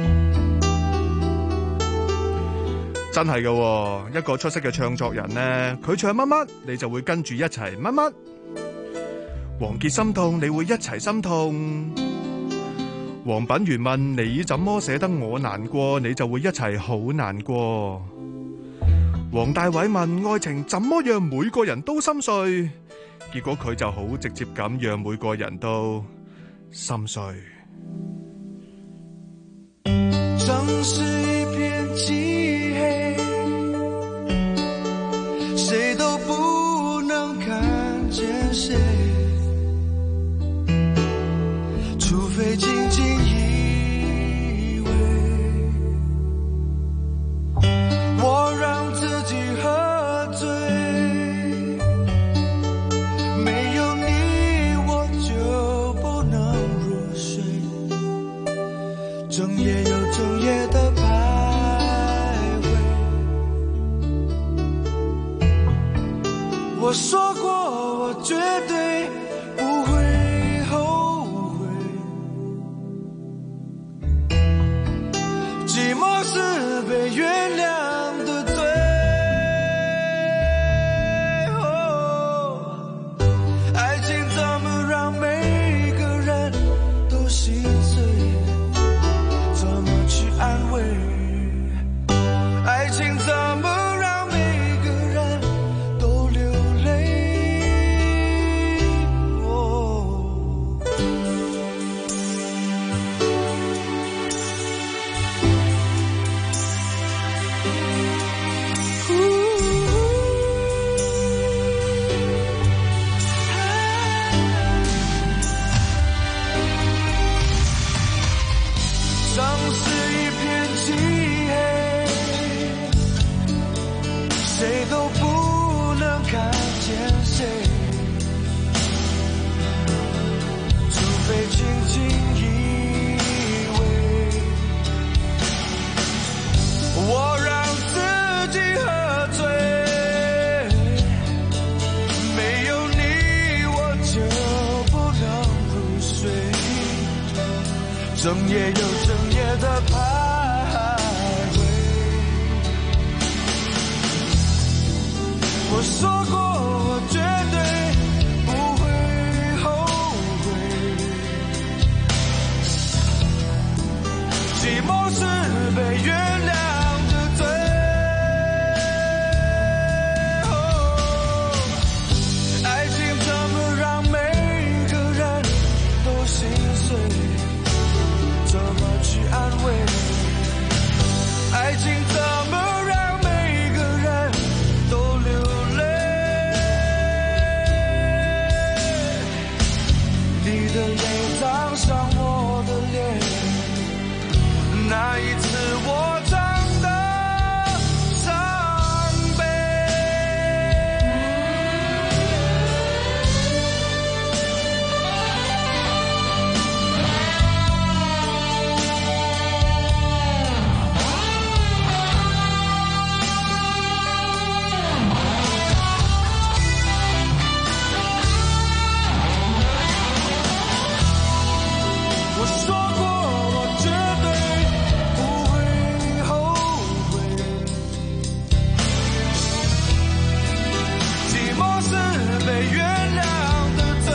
真係嘅，一個出色嘅唱作人呢，佢唱乜乜，你就會跟住一齊乜乜。王傑心痛，你會一齊心痛。黃品源問你怎麼捨得我難過，你就會一齊好難過。黃大偉問愛情怎麼讓每個人都心碎，結果佢就好直接咁讓每個人都心碎。 城市一片漆黑，誰都不能看見誰，除非緊緊依偎。我讓自己喝醉，沒有你我就不能入睡，整夜又整夜的徘徊。我說過我絕對不會後悔，寂寞是被原諒的罪。 整夜又整夜的徘徊。我说过我绝对不会后悔，寂寞是被原谅的罪。爱情怎么让每个人都心碎，怎么去安慰？爱情怎么让每个人都流泪？你的泪烫伤我的脸，那一次我真的伤悲。我说过我绝对不会后悔，寂寞是被原谅的罪。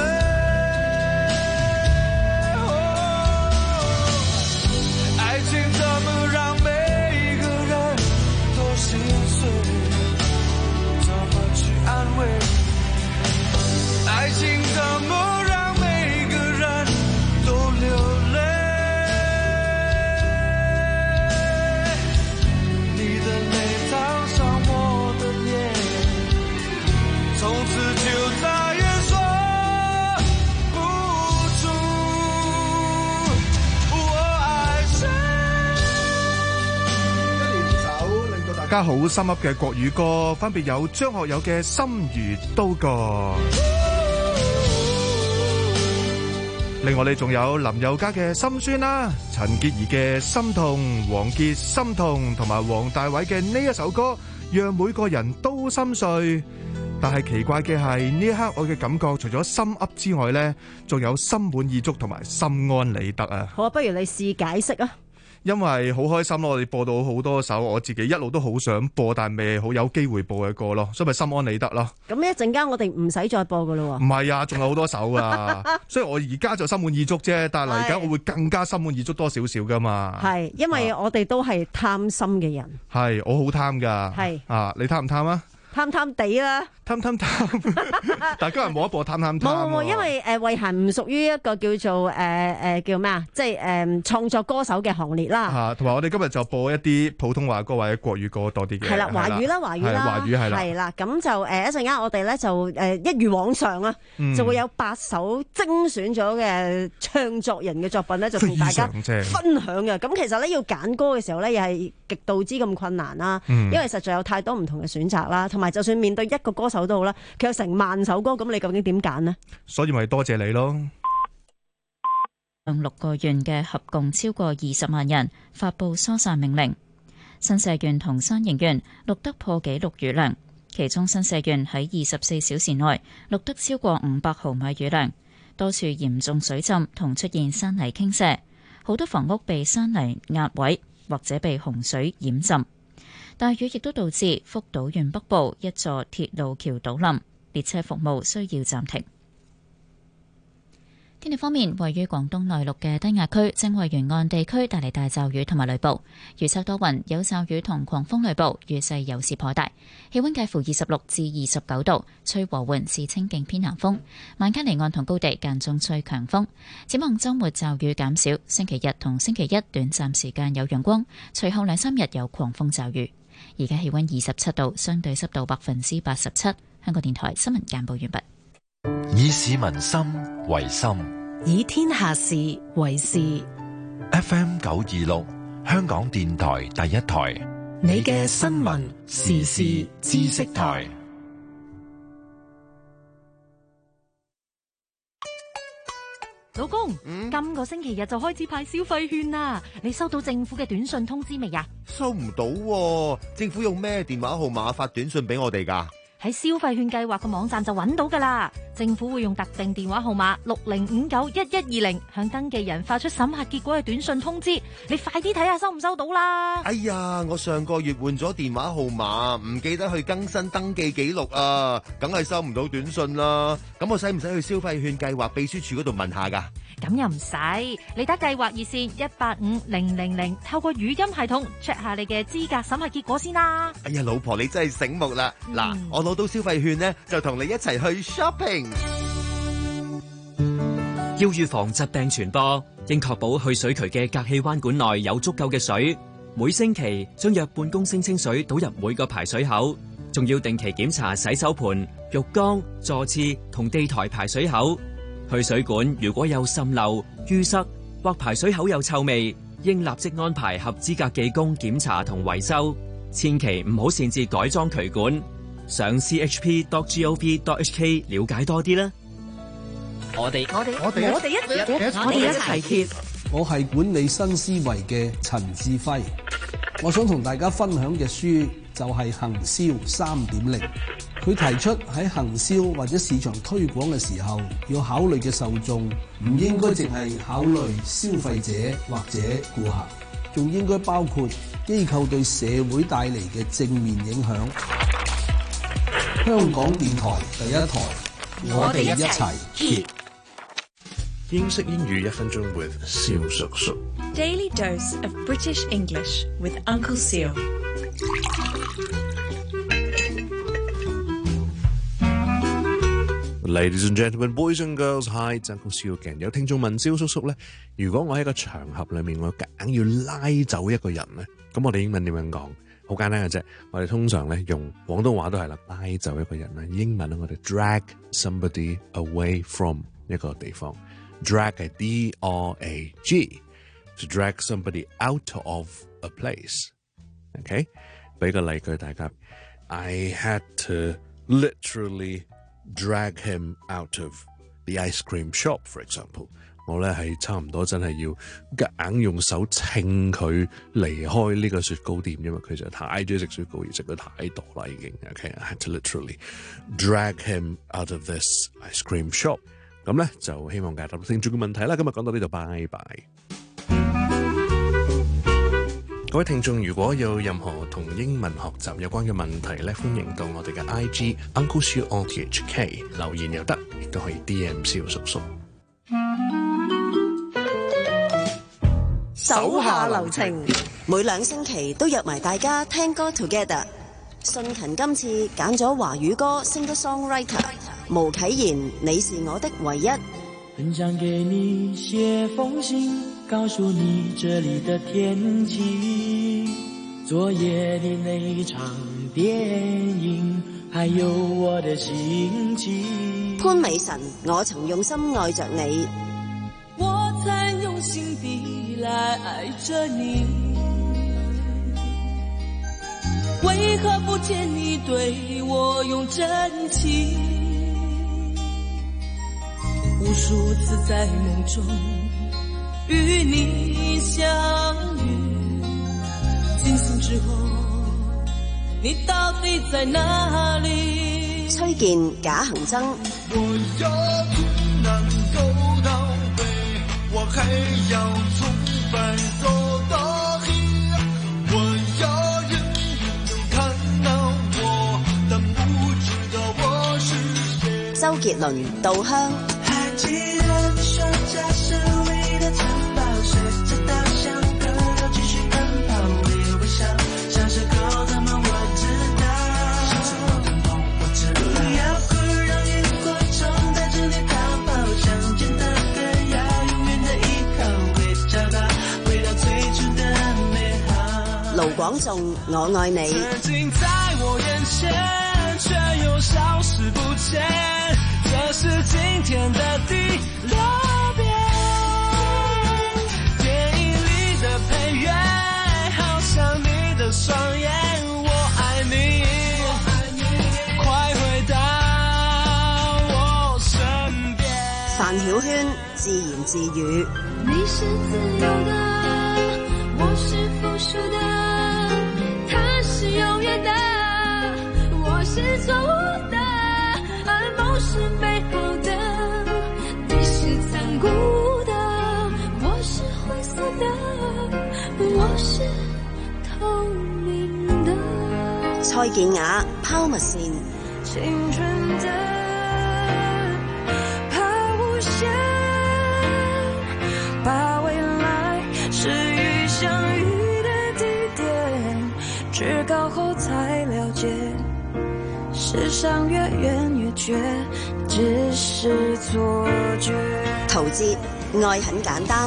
爱情怎么让每个人都心碎？怎么去安慰？爱情怎么让每个人都流泪？你的泪烫伤我的脸，从此就再也说不出我愛誰。 一連首令到大家好心噏嘅國語歌，分別有張學友嘅《心如刀割》。另外你仲有林宥嘉嘅心酸啦，陳潔儀嘅心痛，王傑心痛，同埋黃大煒嘅呢一首歌，讓每個人都心碎。但係奇怪嘅係呢一刻我嘅感覺，除咗心噏之外呢，仲有心滿意足同埋心安理得啊！ 好啊，不如你試解釋啊！ 因為好開心咯，我哋播到好多首我自己一路都好想播，但係未好有機會播嘅歌咯，所以咪心安理得咯。 咁一陣間我哋唔使再播噶咯喎。 唔係啊，仲有好多首啊，所以我而家就心滿意足啫，但係嚟緊我會更加心滿意足多少少噶嘛。 係，因為我哋都係貪心嘅人。 係，我好貪㗎。係啊，你貪唔貪啊？ 貪貪地啦， 貪貪貪，但係今日冇一播貪貪貪。 冇冇冇，因為誒慧嫻唔屬於一個叫做誒誒、呃、叫咩啊，即係誒創作歌手嘅行列啦。 嚇，同埋我哋今日就播一啲普通話歌或者國語歌多啲嘅。 係啦，華語啦，華語啦， 華語係啦。 係啦，咁就誒一陣間我哋咧就誒一如往常啊，嗯、就會有八首精選咗嘅唱作人嘅作品咧，就同大家分享嘅。咁其實咧要揀歌嘅時候咧，又係極度之咁困難啦，嗯、因為實在有太多唔同嘅選擇啦，同埋就算面對一個歌手都好啦，佢有成萬首歌，咁你究竟點揀呢？ 所以咪多謝你咯。 六個縣嘅合共超過二十萬人發布疏散命令，新社縣同山形縣錄得破紀錄雨量，其中新社縣喺二十四小時內錄得超過五百毫米雨量，多處嚴重水浸同出現山泥傾瀉，好多房屋被山泥壓毀或者被洪水淹浸。大雨亦都導致福島縣北部一座鐵路橋倒冧，列車服務需要暫停。天氣方面，位於廣東內陸嘅低壓區正為沿岸地區帶嚟大驟雨同埋雷暴，預測多雲，有驟雨同狂風雷暴，雨勢有時頗大，氣溫介乎二十六至二十九度，吹和緩至清勁偏南風，晚間離岸同高地間中吹強風。展望週末驟雨減少，星期日同星期一短暫時間有陽光，隨後兩三日有狂風驟雨。而家氣溫二十七度，相對濕度百分之八十七。香港電台新聞簡報完畢。 以市民心為心， 以天下事為事。 F M 九二六，香港電台第一台， 你嘅新聞時事知識台。 老公，嗯、今個星期日就開始派消費券啦！你收到政府嘅短信通知未啊？ 收唔到喎，政府用咩電話號碼發短信俾我哋㗎？ 喺消費券計劃嘅網站就揾到㗎啦， 政府會用特定電話號碼六零五九一一二零向登記人發出審核結果嘅短信通知，你快啲睇下收唔收到啦！ 哎呀，我上個月換咗電話號碼，唔記得去更新登記記錄啊，梗係收唔到短信啦。咁我使唔使去消費券計劃秘書處嗰度問下㗎？ 咁又唔使，你打計劃熱線一八五零零零，透過語音系統 check 下你嘅資格審核結果先啦。 哎呀，老婆你真係醒目啦！嗱、嗯，我攞到消費券呢，就同你一齊去 shopping。 要預防疾病傳播，應確保去水渠嘅隔氣彎管內有足夠嘅水。每星期將約半公升清水倒入每個排水口，仲要定期檢查洗手盆、浴缸、座廁同地台排水口。去水管如果有滲漏、淤塞或排水口有臭味，應立即安排合資格技工檢查同維修。千祈唔好擅自改裝渠管。上 c h p dot gov dot h k 了解多啲啦。我哋我哋我哋我哋一我哋一齊貼。 我係管理新思維嘅陳志輝，我想同大家分享嘅書就係行銷三點零。佢提出喺行銷或者市場推廣嘅時候，要考慮嘅受眾唔應該淨係考慮消費者或者顧客，仲應該包括機構對社會帶嚟嘅正面影響。香港電台第一台，我哋一齊 keep。 英式英語一分鐘 with 蕭叔叔。 Daily dose of British English with Uncle Seal。 Ladies and gentlemen, boys and girls, hi, it's Uncle Seal again。有聽眾問蕭叔叔咧，如果我喺個場合裏面，我夾硬要拉走一個人咧，咁我哋英文點樣講？好簡單嘅啫，我哋通常咧用廣東話都係啦，拉走一個人啦。英文咧，我哋 drag somebody away from 一個地方 ，drag 係 D R A G，to drag somebody out of a place。OK， 俾個例句大家 ，I had to literally drag him out of the ice cream shop, for example。我咧係差唔多真係要夾硬用手稱佢離開呢個雪糕店，因為佢就太中意食雪糕，而食得太多啦已經。Okay, I had to literally drag him out of this ice cream shop。咁咧就希望解答到聽眾嘅問題啦。今日講到呢度，拜拜。各位聽眾，如果有任何同英文學習有關嘅問題咧，歡迎到我哋嘅 I G Uncle Siu O T H K 留言又得，亦都可以 D M 蕭叔叔。 手下留情，每兩星期都約埋大家聽歌 together。信勤今次揀咗華語歌 singer songwriter 毛啟賢，你是我的唯一。 很想給你寫封信，告訴你這裡的天氣，昨夜的那場電影，還有我的心情。 潘美辰，我曾用心愛着你。 我曾用心地來愛着你，為何不見你對我用真情？無數次在夢中與你相遇，驚醒之後你到底在哪裡？ 崔健，假行僧。 我要不能夠到北，我還要從白走到黑，我要人人都看到我，但不知道我是誰。 周杰倫，稻香。 還記得你說家是唯一的城堡，隨着稻香河流繼續奔跑，微微微笑，小時候的夢我知道，小時候的夢我知道。不要哭，讓螢火蟲帶着你逃跑，想見的歌要永遠的依靠，會找到回到最初的美好。 盧廣仲，我愛你。 曾經在我眼前，卻又消失不見。這是今天的第六遍，電影裡的配樂，好像你的雙眼，我愛你，快回到我身邊。 范曉萱，自言自語。 你是自由的，我是負數的，他是永遠的，我是錯誤的，而夢是背後孤岛，我是灰色的，我是透明的。 蔡健雅拋物線。 青春的抛物線，把未來是與相遇的地點，至高後才了解，世上越遠越覺，只是錯覺。 陶喆，愛很簡單。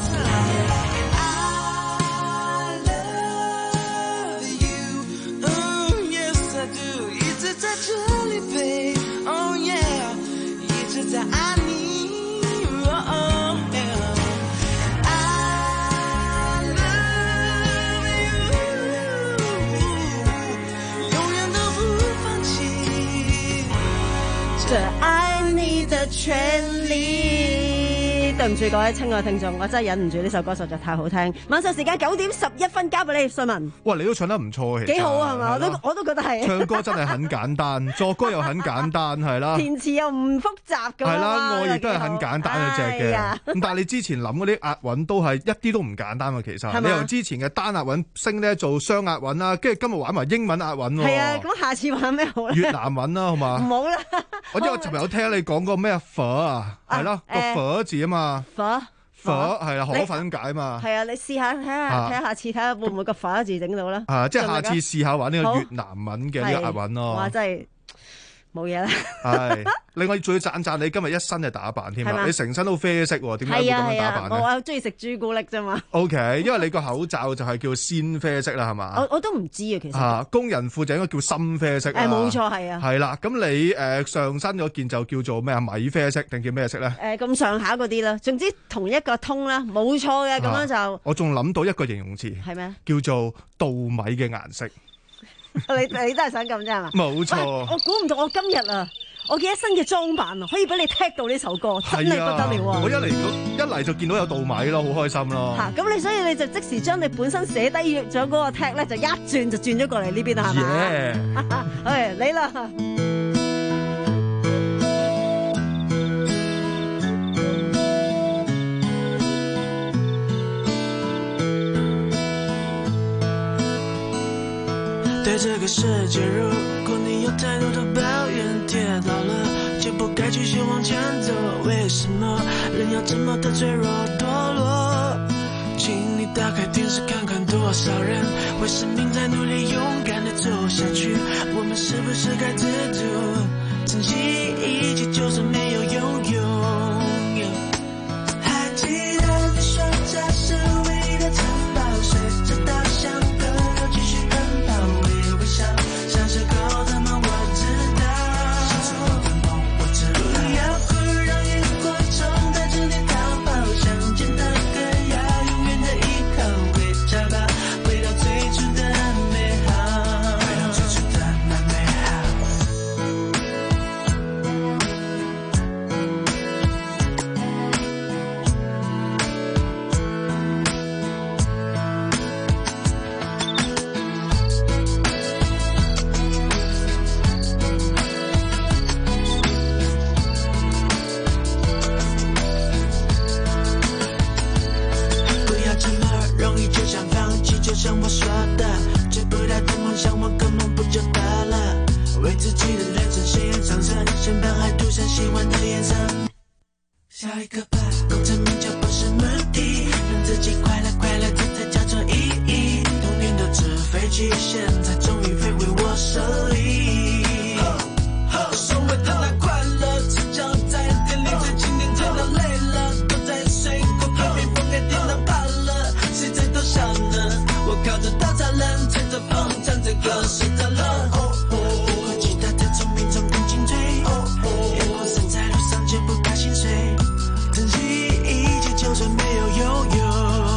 在这里飞 ，Oh yeah， 一直在爱你 ，Oh yeah，I love you， 永远都不放弃這愛你的權利。對唔住各位親愛聽眾，我真係忍唔住，呢首歌實在太好聽。晚上時間九點十一分，交俾你，瑞文。 哇，你都唱得唔錯，其實幾好啊，係嘛？我都我都覺得係。 唱歌真係很簡單，作歌又很簡單，係啦。 填詞又唔複雜咁。 係啦，我亦都係很簡單嘅隻嘅。咁但係你之前諗嗰啲押韻都係一啲都唔簡單喎，其實。你由之前嘅單押韻升咧做雙押韻啦，跟住今日玩埋英文押韻喎。 係啊，咁下次玩咩好咧？ 越南韻啦，好嘛？ 唔好啦。 我因為我尋日有聽你講個咩火啊，係咯個火字啊嘛。 火。 火係啦，河粉解嘛。 係啊，你試下睇下，睇下下次睇下會唔會個火字整到啦。 啊，即係下次試下玩呢個越南文嘅呢個押韻咯。 哇，真係冇嘢啦。 係，另外仲要讚讚你今日一身嘅打扮添啊！你成身都啡色喎，點解會咁樣打扮咧？ 我我中意食朱古力啫嘛。 O K， 因為你個口罩就係叫鮮啡色啦，係嘛？ 我我都唔知啊，其實。 啊，工人褲就應該叫深啡色。 誒，冇錯，係啊。 係啦，咁你誒上身嗰件就叫做咩啊？米啡色定叫咩色咧？ 誒，咁上下嗰啲啦，總之同一個通啦，冇錯嘅，咁樣就。 我仲諗到一個形容詞。 係咩？ 叫做稻米嘅顏色。 你你都係想咁啫係嘛？ 冇錯。 我估唔到我今日啊！我嘅一身嘅裝扮啊，可以俾你踢到呢首歌，真係不得了啊！ 我一嚟一嚟就見到有稻米咯，好開心咯。 嚇，咁你所以你就即時將你本身寫低咗嗰個踢咧，就一轉就轉咗過嚟呢邊啦，係嘛？誒，你啦！ 對這個世界，如果你有太多的抱怨，跌倒了就不該繼續往前走。為什麼人要這麼的脆弱墮落？請你打開電視看看多少人為生命在努力勇敢的走下去。我們是不是該知足，珍惜一切就算沒有擁有。還記得你說這是唯一的城堡，隨着稻香河流繼續奔跑，像是狗的夢，我知道。像是狗的夢，我知道。不要哭，讓螢火蟲帶着你逃跑。相見的歌要永遠的依靠，回家吧，回到最初的美好。回到最初的那美好。像我說的，追不到的夢想，我根本不就得了？為自己的人生寫上色，身旁還塗上希望的顏色。下一個吧，功成名就不是目的，讓自己快樂快樂，這才叫做意義。童年的紙飛機，現在終於飛回我手裡。所謂的那快樂，赤腳在店裡最經典，聽到累了，都在睡過隔壁風給電到跑了，誰在偷笑呢？我靠着稻草人，吹着風，唱着歌，睡着了。不會其他的聰明，總更精銳。眼光散在路上，卻不怕心碎。珍惜一切，就算沒有擁有。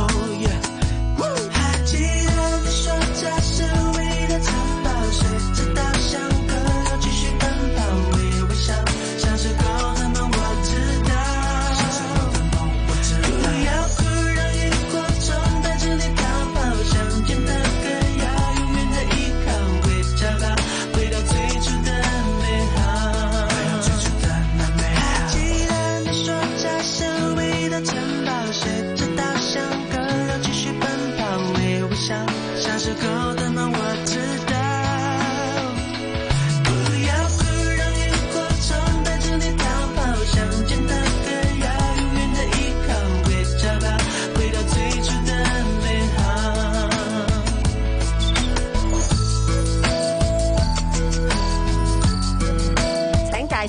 還記得你說這是唯一的城堡，隨着稻香河流繼續奔跑，微微笑，像是狗的夢，我知道。像是狗的夢，我知道。不要哭，讓螢火蟲帶着你逃跑。相見的歌謠，永遠的依靠，回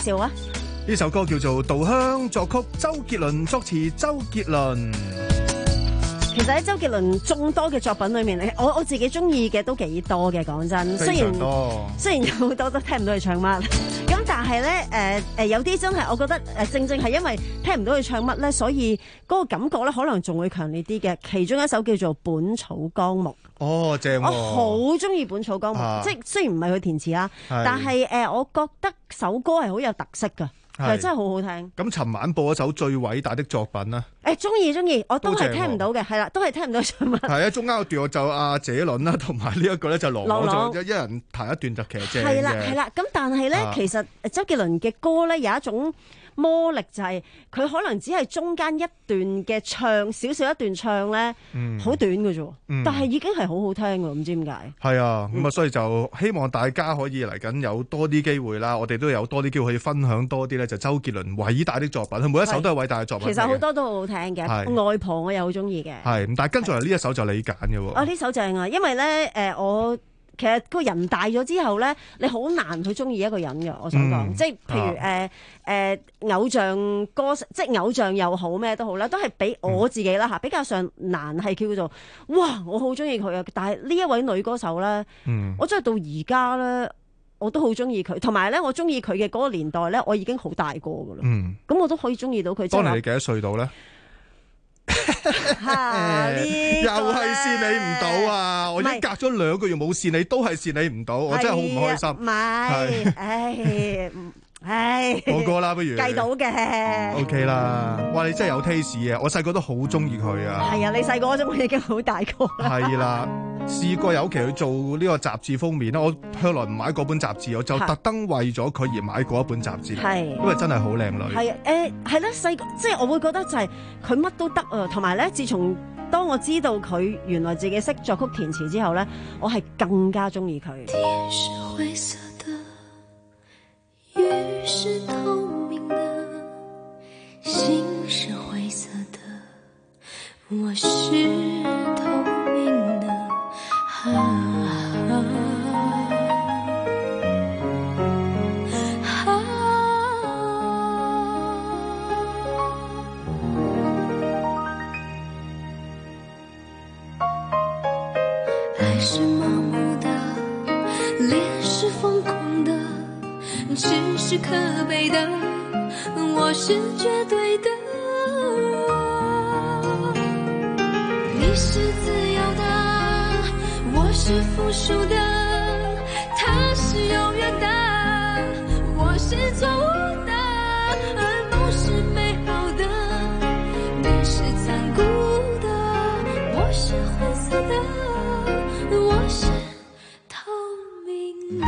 紹啊？ 呢首歌叫做《稻香》，作曲周杰倫，作詞周杰倫。 其實喺周杰倫眾多嘅作品裏面，我我自己中意嘅都幾多嘅。講真，雖然雖然有好多都聽唔到佢唱乜，咁但係咧誒誒有啲真係我覺得誒正正係因為聽唔到佢唱乜咧，所以嗰個感覺咧可能仲會強烈啲嘅。其中一首叫做《本草綱目》。 哦，正、啊！ 我好中意《本草綱目》啊，即係雖然唔係佢填詞啦，但係誒、呃、我覺得首歌係好有特色㗎。係真係好好聽。咁尋晚播一首最偉大的作品啦。誒，中意中意，我都係聽唔到嘅，係啦，都係聽唔到尋晚。係啊，中間個段就阿謝倫啦，同埋呢一個咧就羅朗，就一人彈一段就其實正嘅。係啦係啦，咁但係咧，啊、其實周杰倫嘅歌咧有一種魔力，就係佢可能只係中間一段嘅唱，少少一段唱咧，好、嗯、短嘅啫，嗯、但係已經係好好聽嘅，唔知點解。係啊，咁啊，所以就希望大家可以嚟緊有多啲機會啦，我哋都有多啲機會可以分享多啲咧，就周杰倫偉大的作品，佢每一首都係偉大嘅作品。其實好多都好好聽嘅，外婆我又好中意嘅。係，但係跟住嚟呢一首就你揀嘅喎。啊，呢首正啊，因為咧誒、呃、我。其實個人大咗之後咧，你好難去中意一個人嘅。我想講，嗯、即係譬如誒誒、啊呃、偶像歌，即係偶像又好咩都好啦，都係俾我自己啦嚇，嗯、比較上難係叫做哇，我好中意佢啊！但係呢一位女歌手咧，嗯、我真係到而家咧，我都好中意佢。同埋咧，我中意佢嘅嗰個年代咧，我已經好大個噶啦。嗯，咁我都可以中意到佢。當年你幾多歲到咧？啊、又係試你唔到啊！我已經隔咗兩個月冇試你，都係試你唔到，我真係好唔開心。唔係，唉。唉，冇歌啦，不如計到嘅 ，OK 啦。哇，你真係有 taste 嘅，我細個都好中意佢啊。係啊，你細個嗰陣已經好大個啦。係啦，試過有期去做呢個雜誌封面啦，我向來唔買嗰本雜誌，我就特登為咗佢而買過一本雜誌。係，因為真係好靚女。係誒，係啦，細個即係我會覺得就係佢乜都得啊。同埋咧，自從當我知道佢原來自己識作曲填詞之後咧，我係更加中意佢。天是灰色的，雨是透明的，心是灰色的，我是透明的。啊啊爱是盲目的，恋是疯狂的，痴是可悲的，我是绝对的。你是自由的，我是附属的，他是永远的，我是错误的，而梦是美好的。你是残酷的，我是灰色的，我是透明的。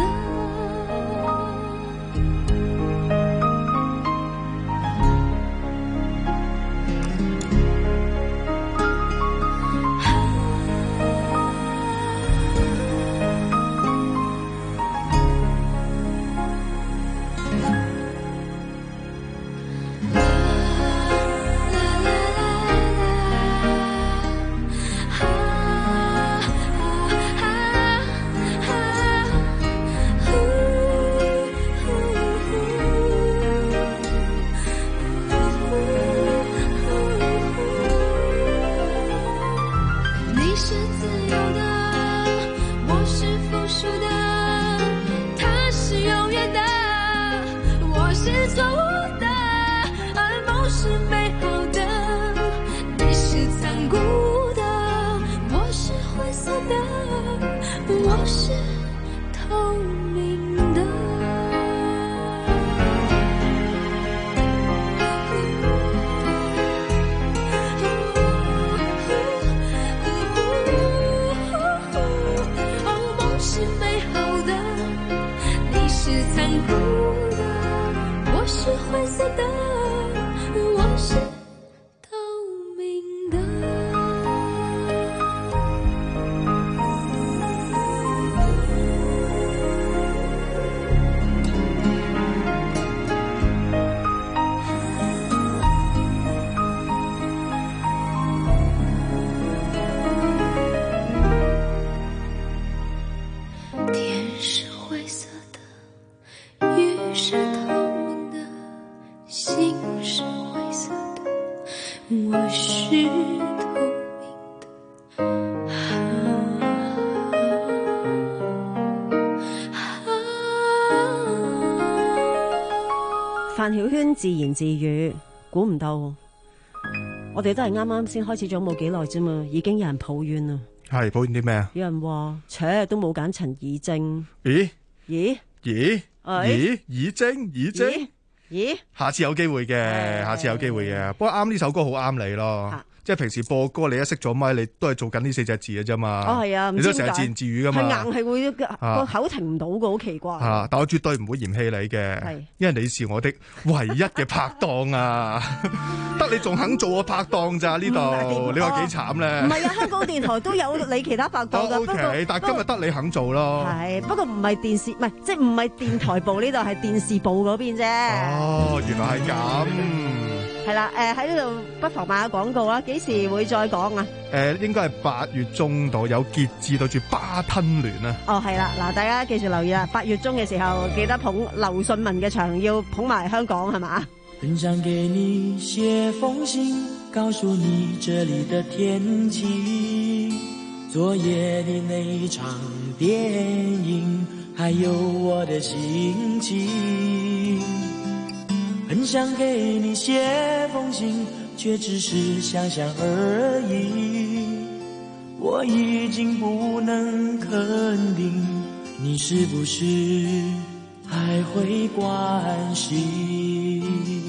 邊自言自語，估唔到我哋都係啱啱先開始咗冇幾耐啫嘛，已經有人抱怨啦。 係抱怨啲咩啊？ 有人話，切都冇揀陳以貞。 咦咦咦咦以貞以貞咦？ 下次有機會嘅，下次有機會嘅。不過啱呢首歌好啱你咯。即係平時播歌，你一熄咗咪，你都係做緊呢四隻字嘅啫嘛。 哦，係啊， 你都成日自言自語噶嘛。 係硬係會個口停唔到嘅，好奇怪。 啊！但我絕對唔會嫌棄你嘅，因為你是我的唯一嘅拍檔啊！得你仲肯做我拍檔咋呢度？你話幾慘咧？ 唔係啊，香港電台都有你其他拍檔㗎。 O K， 但係今日得你肯做咯。 係，不過唔係電視，唔係即係唔係電台部呢度，係電視部嗰邊啫。 哦，原來係咁。 係啦，誒喺呢度不妨賣下廣告啦，幾時會再講啊？ 誒、呃，應該係八月中度有傑志對住巴吞聯啊！ 哦，係啦，嗱，大家記住留意啦，八月中嘅時候記得捧劉信文嘅場，要捧埋香港係嘛？ 很想給你寫封信，告訴你這裡的天氣，昨夜的那場電影，還有我的心情。很想給你寫封信，卻只是想想而已。我已經不能肯定，你是不是還會關心？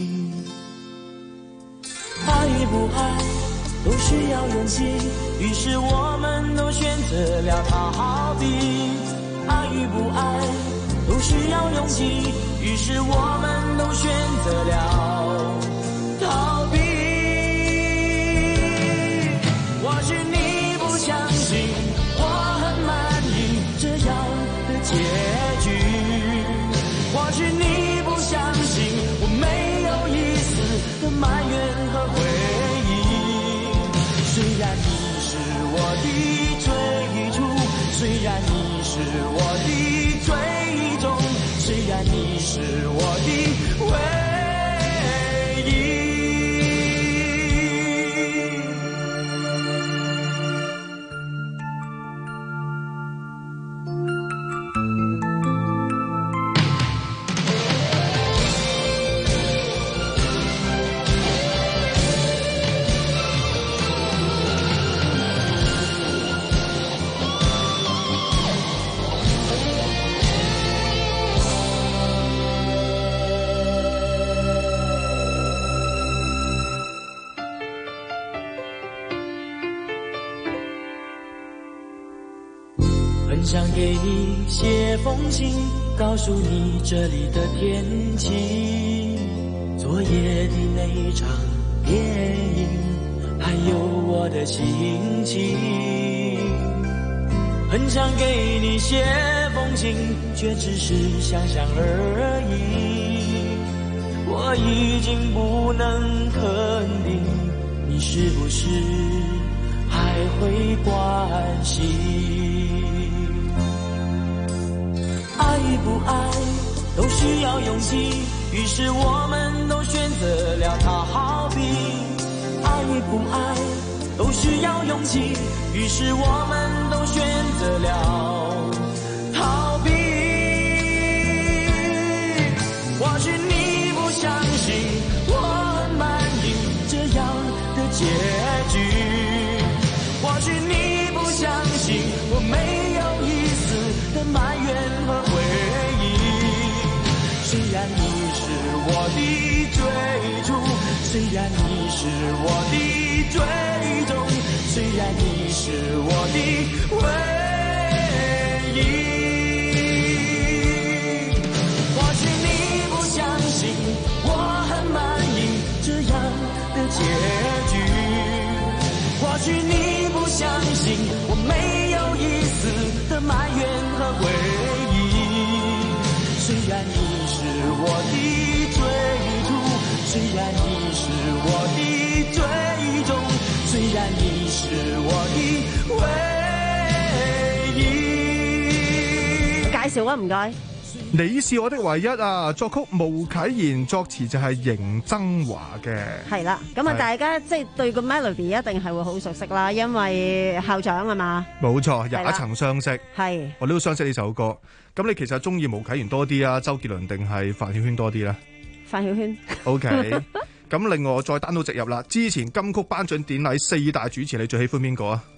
愛不愛都需要勇氣，於是我們都選擇了逃避。愛與不愛都需要勇氣，於是我們都選擇了逃避。或許你不相信我很滿意這樣的結局，或許你不相信我沒有一絲的埋怨和回憶。雖然你是我的追逐，雖然你是我的追蹤，雖然你是我的唯一。很想給你寫封信，告訴你這裡的天氣，昨夜的那場電影，還有我的心情。很想給你寫封信，卻只是想想而已。我已經不能肯定，你是不是還會關心？愛與不愛都需要勇氣，於是我們都選擇了逃避。愛與不愛都需要勇氣，於是我們都選擇了逃避。或許你不相信我很滿意這樣的結局，或許你不相信我沒有一絲的埋怨和回憶。雖然你是我的追逐，雖然你是我的追蹤，雖然你是我的唯一。或許你不相信我很滿意這樣的結局，或許你不相信我沒有一絲的埋怨和回憶。雖然你是我的追逐，雖然你是我的追蹤，雖然你是我的唯一。 介紹啊，唔該。 你是我的唯一啊！作曲毛啟賢，作詞就係邢曾華嘅。 係啦，咁啊，大家即係對個 melody 一定係會好熟悉啦，因為校長啊嘛。 冇錯，也曾相識。 係， 我哋都相識呢首歌。咁你其實中意毛啟賢多啲啊，周杰倫定係范曉萱多啲咧？ 范曉萱。 OK， 咁另外我再單刀直入啦。之前金曲頒獎典禮四大主持，你最喜歡邊個啊？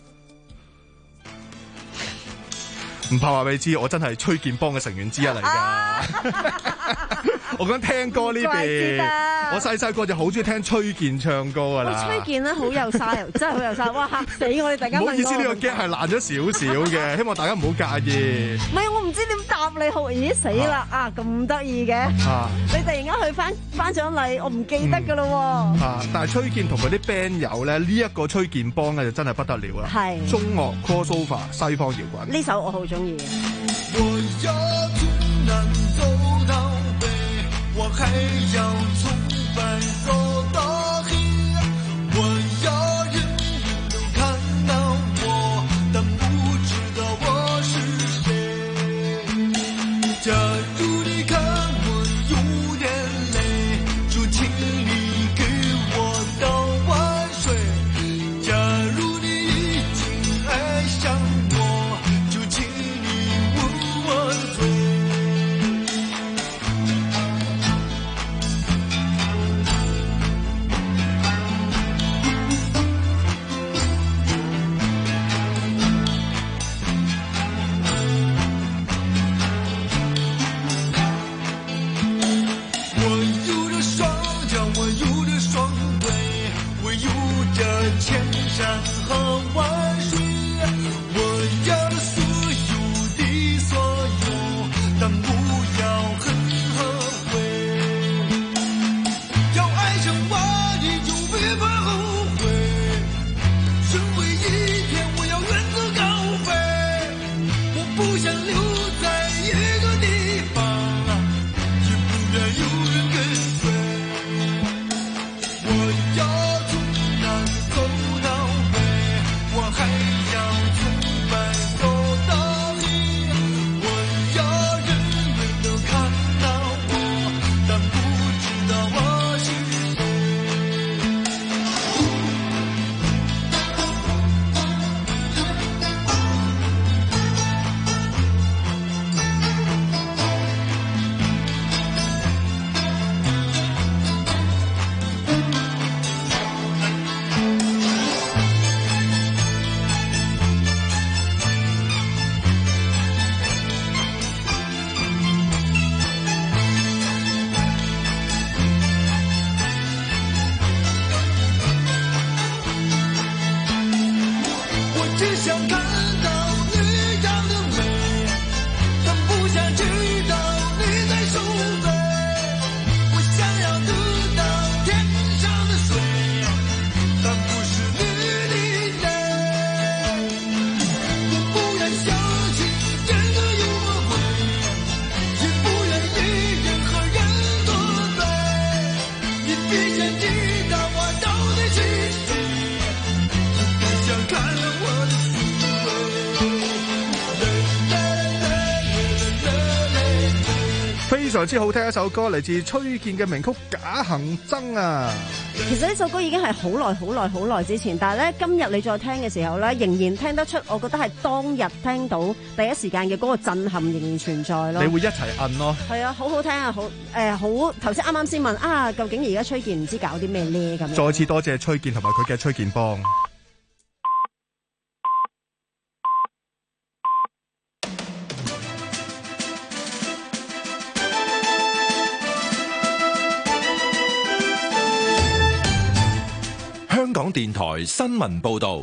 唔怕話俾你知，我真係崔健邦嘅成員之一嚟㗎。啊、我講聽歌呢邊，我細細個就好中意聽崔健唱歌㗎啦。 崔健咧好有嘥，真係好有嘥，哇嚇死我哋！大家唔好意思，呢個 game 係爛咗少少嘅，希望大家唔好介意。 唔係，我唔知點答你好，咦死啦啊咁得意嘅！啊、你突然間去翻頒獎禮，我唔記得㗎咯喎。 啊！但係崔健同佢啲 band 友咧，呢、這、一個崔健邦咧就真係不得了啦。係中樂 crossover 西方搖滾呢首我好中意。 我要從南走到北，我還要從白走到黑，我要人人都看到我，但不知道我是誰。假如你看我有點累，就請你給我倒碗水。假如你已經愛上我，就請我醉。我有着雙腳，我有着雙腿，我有着千山和萬水，我要的所有的所有，但不要恨和悔。要愛上我，你就別怕後悔。總會一天我要遠走高飛，我不想留在一個地方，也不願有人跟隨。我要從南走到北，我還要從白走到黑，我要人人都看到我，但不知道我是我只想看到你長得美，但不想知道你在受罪。我想要得到天上的水，但不是你的淚。我不願相信真的有魔鬼，也不願一人和人作對。你必先知道我到底是誰，你不想看了我的滋味。 非常之好聽一首歌，嚟自崔健嘅名曲《假行僧》啊！ 其實呢首歌已經係好耐、好耐、好耐之前，但係咧今日你再聽嘅時候咧，仍然聽得出，我覺得係當日聽到第一時間嘅嗰個震撼仍然存在咯。 你會一齊摁咯？ 係啊，好好聽啊，好誒，好頭先啱啱先問啊，究竟而家崔健唔知搞啲咩咧咁樣？ 再次多謝崔健同埋佢嘅崔健幫。 香港電台新聞報導，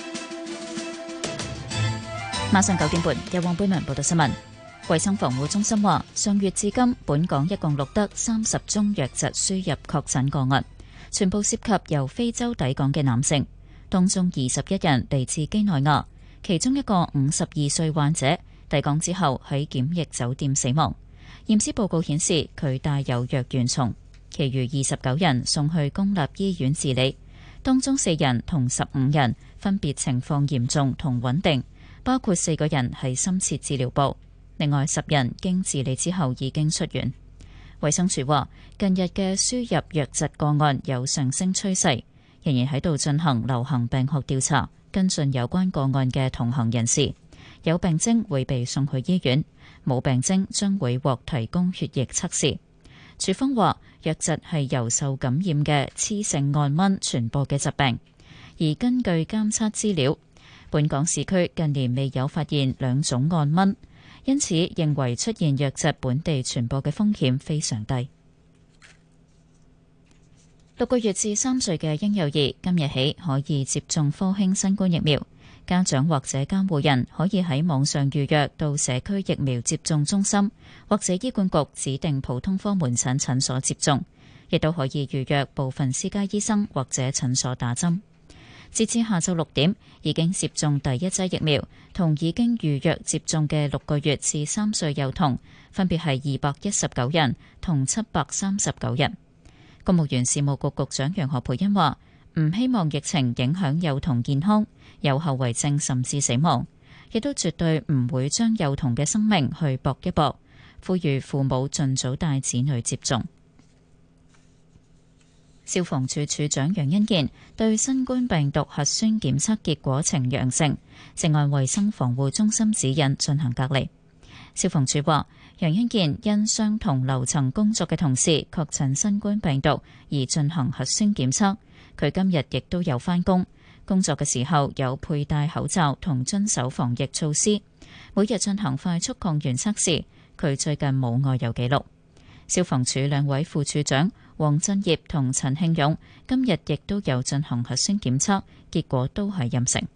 晚上九點半，由黃貝文報道新聞。衛生防護中心話，上月至今，本港一共錄得三十宗瘧疾輸入確診個案，全部涉及由非洲抵港嘅男性，當中二十一人嚟自幾內亞，其中一個五十二歲患者抵港之後喺檢疫酒店死亡，驗屍報告顯示佢帶有瘧原蟲，其餘二十九人送去公立醫院治理。當中四人同十五人分別情況嚴重同穩定，包括四個人喺深切治療部，另外十人經治理之後已經出院。衛生署話，近日嘅輸入瘧疾個案有上升趨勢，仍然喺度進行流行病學調查，跟進有關個案嘅同行人士。有病徵會被送去醫院，冇病徵將會獲提供血液測試。 署方話，瘧疾係由受感染嘅雌性按蚊傳播嘅疾病，而根據監測資料，本港市區近年未有發現兩種按蚊，因此認為出現瘧疾本地傳播嘅風險非常低。六個月至三歲嘅嬰幼兒今日起可以接種科興新冠疫苗。家長或者監護人可以喺網上預約到社區疫苗接種中心或者醫管局指定普通科門診診所接種，亦都可以預約部分私家醫生或者診所打針。截至下晝六點，已經接種第一劑疫苗同已經預約接種嘅六個月至三歲幼童，分別係二百一十九人同七百三十九人。公務員事務局局長楊何蓓茵話：唔希望疫情影響幼童健康，有後遺症甚至死亡，亦都絕對唔會將幼童嘅生命去搏一搏。呼籲父母盡早帶子女接種。消防處處長楊恩健對新冠病毒核酸檢測結果呈陽性，正按衛生防護中心指引進行隔離。消防處話，楊恩健因相同樓層工作嘅同事確診新冠病毒而進行核酸檢測，佢今日亦都有返工，工作嘅時候有佩戴口罩同遵守防疫措施，每日進行快速抗原測試。佢最近冇外遊記錄。消防處兩位副處長黃振業同陳慶勇今日亦都有進行核酸檢測，結果都係陰性。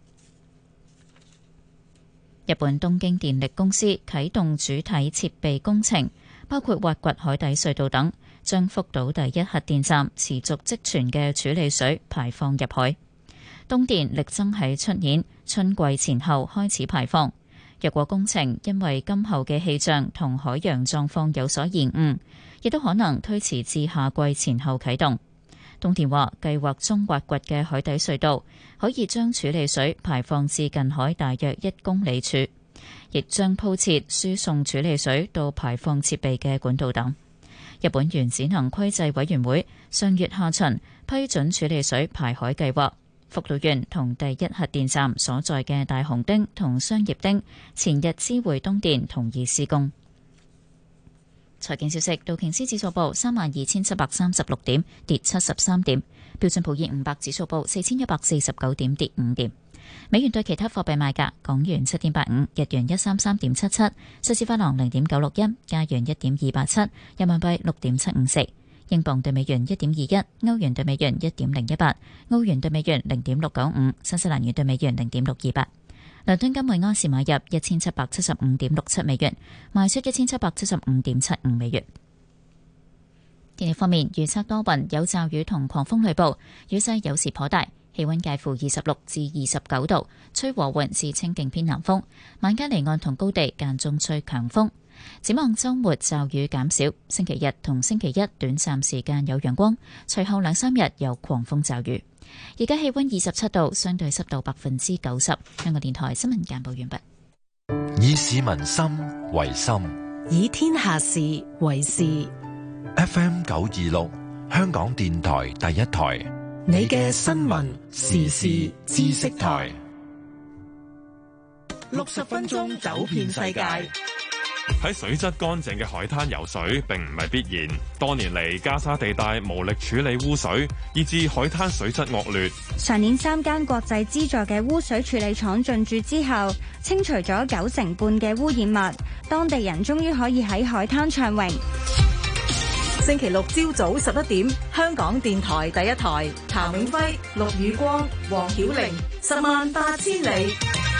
日本東京電力公司啟動主體設備工程，包括挖掘海底隧道等，將福島第一核電站持續積存嘅處理水排放入海。東電力爭喺出年春季前後開始排放。若果工程因為今後嘅氣象同海洋狀況有所延誤，亦都可能推遲至夏季前後啟動。東電話計劃中挖掘嘅海底隧道可以將處理水排放至近海大約一公里處，亦將鋪設輸送處理水到排放設備嘅管道等。日本原子能規制委員會上月下旬批准處理水排海計劃，福島縣同第一核電站所在嘅大熊町同商業町前日知會東電同意施工。財經消息，道瓊斯指數報三萬二千七百三十六點，跌七十三點；標準普爾五百指數報四千一百四十九點，跌五點。美元對其他貨幣賣價：港元七點八五，日元一三三點七七，瑞士法郎零點九六一，加元一點二八七，人民幣六點七五四，英鎊對美元一點二一，歐元對美元一點零一八，澳元對美元零點六九五，新西蘭元對美元零點六二八。倫敦金每盎司買入一千七百七十五點六七美元，賣出一千七百七十五點七五美元。天氣方面，預測多雲，有驟雨同狂風雷暴，雨勢有時頗大，氣溫介乎二十六至二十九度，吹和緩至清勁偏南風。晚間離岸同高地間中吹強風。展望週末驟雨減少，星期日同星期一短暫時間有陽光，隨後兩三日有狂風驟雨。而家氣溫二十七度，相對濕度百分之九十。香港電台新聞簡報完畢。 以市民心為心， 以天下事為事。 F M 九二六，香港電台第一台， 你嘅新聞時事知識台， 六十分鐘走遍世界。 喺水質乾淨嘅海灘游水並唔係必然，多年嚟加沙地帶無力處理污水，以致海灘水質惡劣。 上年三間國際資助嘅污水處理廠進駐之後，清除咗九成半嘅污染物，當地人終於可以喺海灘暢泳。 星期六朝早十一點，香港電台第一台，譚永輝、陸宇光、黃曉玲，十萬八千里。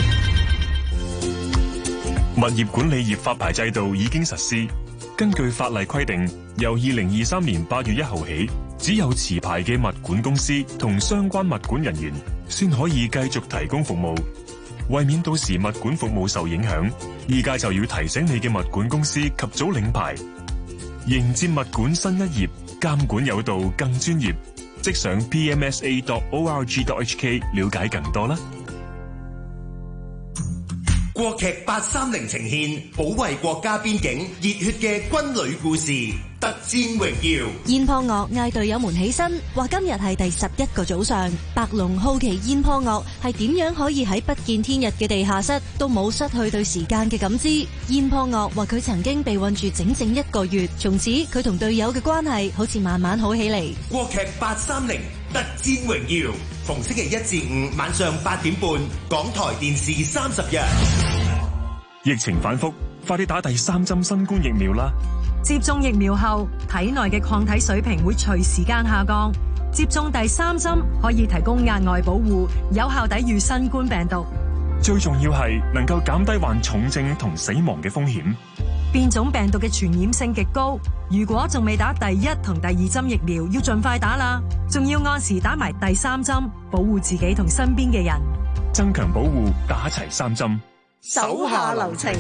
物業管理業發牌制度已經實施。根據法例規定，由二零二三年八月一號起，只有持牌嘅物管公司同相關物管人員先可以繼續提供服務。為免到時物管服務受影響，依家就要提醒你嘅物管公司及早領牌，迎接物管新一頁，監管有道更專業。即上 p m s a dot org dot h k 了解更多啦。 國劇八三零呈現保衛國家邊境熱血嘅軍旅故事《特戰榮耀》。 燕破岳嗌隊友們起身，話今日係第十一個早上。白龍好奇燕破岳係點樣可以喺不見天日嘅地下室都冇失去對時間嘅感知。燕破岳話佢曾經被困住整整一個月，從此佢同隊友嘅關係好似慢慢好起嚟。 國劇八三零特戰榮耀，逢星期一至五晚上八點半，港台電視三十日。 疫情反覆，快啲打第三針新冠疫苗啦！ 接種疫苗後，體內嘅抗體水平會隨時間下降。接種第三針可以提供額外保護，有效抵禦新冠病毒。 最重要係能夠減低患重症同死亡嘅風險。 變種病毒嘅傳染性極高，如果仲未打第一同第二針疫苗，要盡快打啦。仲要按時打埋第三針，保護自己同身邊嘅人。 增強保護，打齊三針。 手下留情。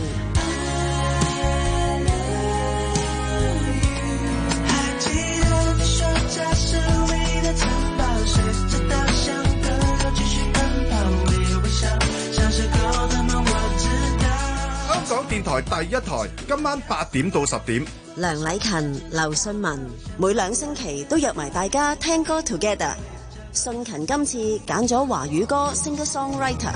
香港電台第一台，今晚八點到十點， 梁禮勤、劉信文每兩星期都約埋大家聽歌 together。信勤今次揀咗華語歌 singer songwriter。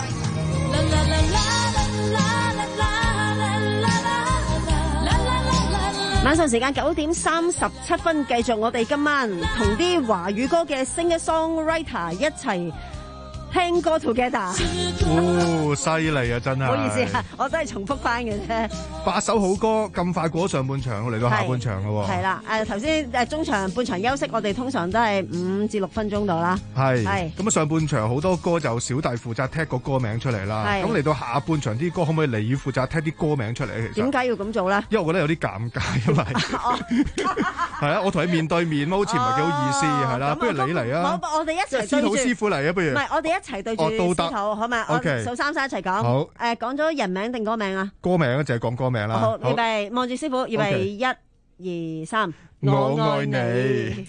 晚上時間九點三十七分，繼續我哋今晚同啲華語歌嘅 singer songwriter 一齊聽歌 together。 哦，犀利啊，真係！ 唔好意思啊，我都係重複翻嘅啫。 八首好歌咁快過咗上半場，嚟到下半場咯喎。 係啦，誒頭先誒中場半場休息，我哋通常都係五至六分鐘度啦。 係， 係咁啊上半場好多歌就小弟負責踢個歌名出嚟啦。咁嚟到下半場啲歌，可唔可以你負責踢啲歌名出嚟？其實點解要咁做咧？ 因為我覺得有啲尷尬，因為係啊，我同你面對面，好似唔係幾好意思，係啦。不如你嚟啊！ 我我哋一齊對住。 司徒師傅嚟啊！不如。 唔係，我哋一齊對住司徒，好嘛？我數三聲一齊講。 好。 誒，講咗人名定歌名啊？ 歌名就係講歌名啦。 好，預備望住師傅，預備一、二、三， 我愛你。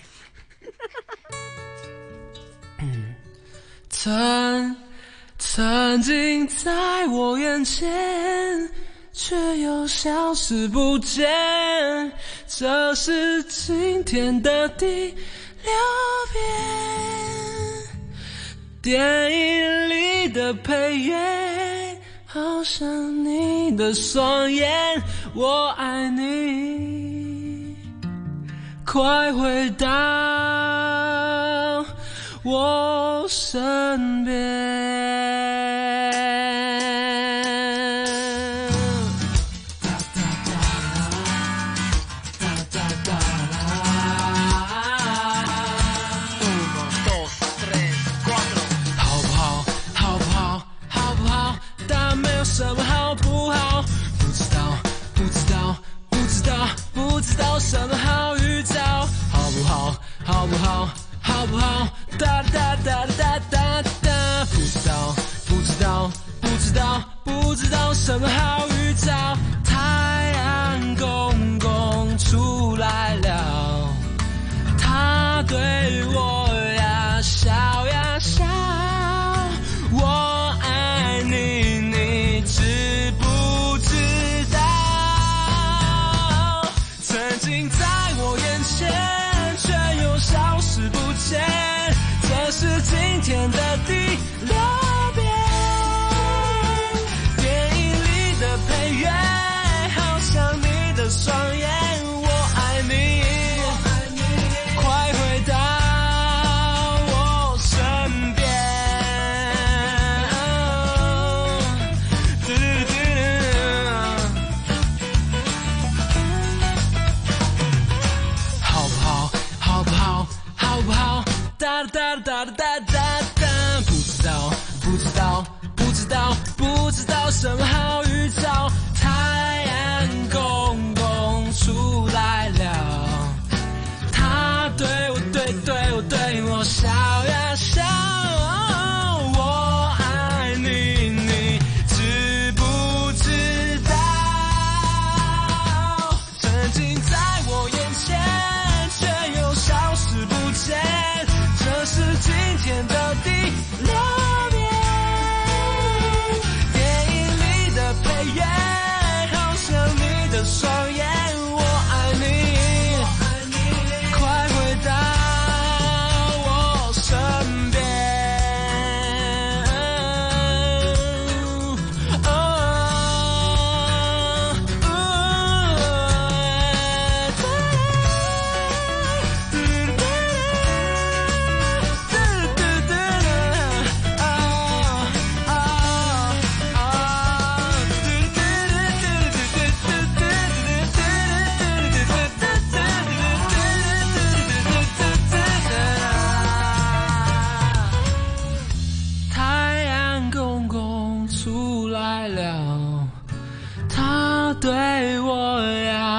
曾曾經在我眼前，卻又消失不見。這是今天的第六遍，電影裡的配樂，好像你的雙眼。我愛你，快回到我身邊。好不好？好不好？好不好？但沒有什麼好不好。不知道，不知道，不知道，不知道什麼好預兆。好不好？好不好？好不好？噠噠噠噠噠噠。不知道，不知道，不知道，不知道什麼好預兆。太陽公公出來了，他對我呀笑呀笑。我愛你，你知不知道？曾經在我眼前，卻又消失不見。這是今天的第六遍，電影裡的配樂，好像你的雙眼。我愛你，快回到我身邊。好不好？好不好？好不好？噠噠噠噠噠噠噠。不知道，不知道，不知道，不知道什麼好預兆。太陽公公出來了，他對我對對我對我笑呀笑。我愛你，你知不知道？曾經在我眼前，卻又消失不見。這是今天的第六遍，電影裡的配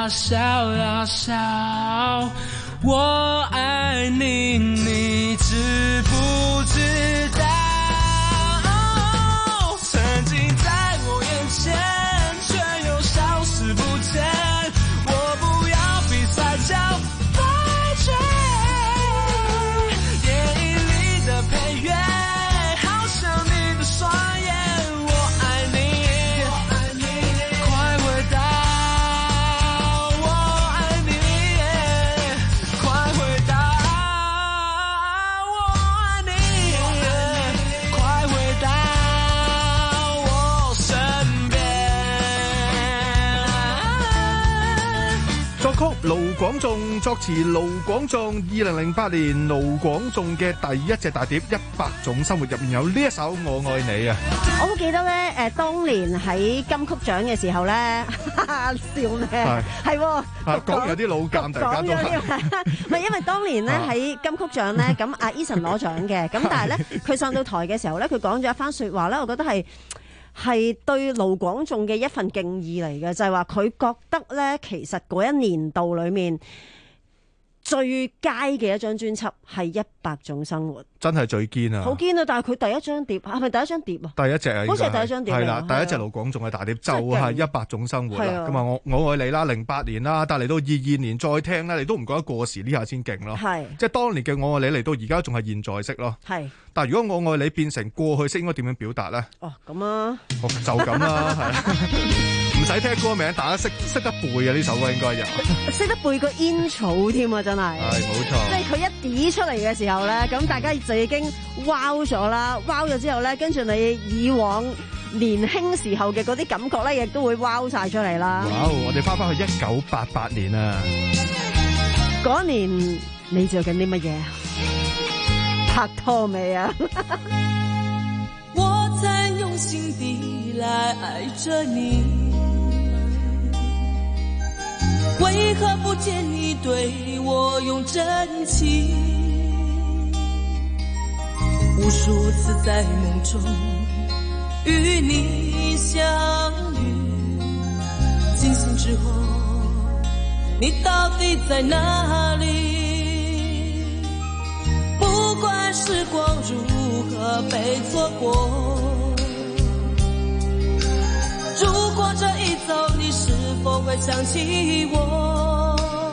大笑大笑，我爱你，你知不知道？曾经在我眼前，却又消失不见。我不要比赛叫败阵，电影里的配乐，好像你的双眼。我爱你，快回答。我爱你，快回答。我爱你，快回答我身边。 作曲盧廣仲，作詞盧廣仲。二零零八年盧廣仲嘅第一隻大碟《一百種生活》入面有呢一首《我愛你》啊！ 我好記得咧，誒，當年喺金曲獎嘅時候咧，笑咩？係係喎， 啊，講有啲老尷，大家都係。 唔係因為當年咧喺金曲獎咧，咁阿 Eason 攞獎嘅，咁但係咧佢上到台嘅時候咧，佢講咗一番説話咧，我覺得係。係對盧廣仲嘅一份敬意嚟嘅，就係話佢覺得咧，其實嗰一年度裏面最佳嘅一張專輯係《一百種生活》， 真係最堅啊！ 好堅啊！但係佢第一張碟係咪第一張碟啊？ 第一隻啊， 好似係第一張碟係啦，第一隻盧廣仲嘅大碟就係《一百種生活》啦。咁啊，我我愛你啦，零八年啦，但係嚟到二二年再聽咧，你都唔覺得過時，呢下先勁咯。係，即係當年嘅我愛你嚟到而家仲係現在式咯。係，但係如果我愛你變成過去式，應該點樣表達咧？哦，咁啊，就咁啦，係。唔使聽歌名，大家識識得背啊！呢首歌應該有識得背個煙草添啊！真係係冇錯，即係佢一啲出嚟嘅時候咧，咁大家就已經 wow 咗啦 ，wow 咗之後咧，跟住你以往年輕時候嘅嗰啲感覺咧，亦都會 wow 晒出嚟啦。哇！我哋翻返去一九八八年啊，嗰年你做緊啲乜嘢？拍拖未啊？ 我在用心地來愛着你。為何不見你對我用真情？無數次在夢中與你相遇，驚醒之後你到底在哪裡？不管時光如何被錯過，如果這一走你是否會想起我？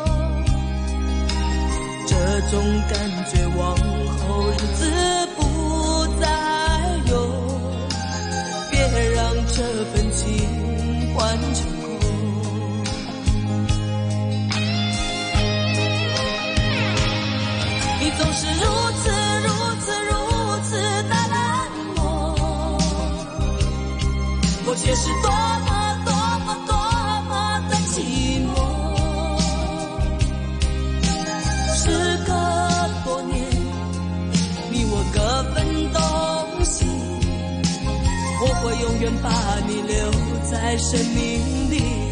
這種感覺往後日子不再有，別讓這份情換成空。你總是如此如此如此的冷漠，我卻是多麼我會永遠把你留在生命裡。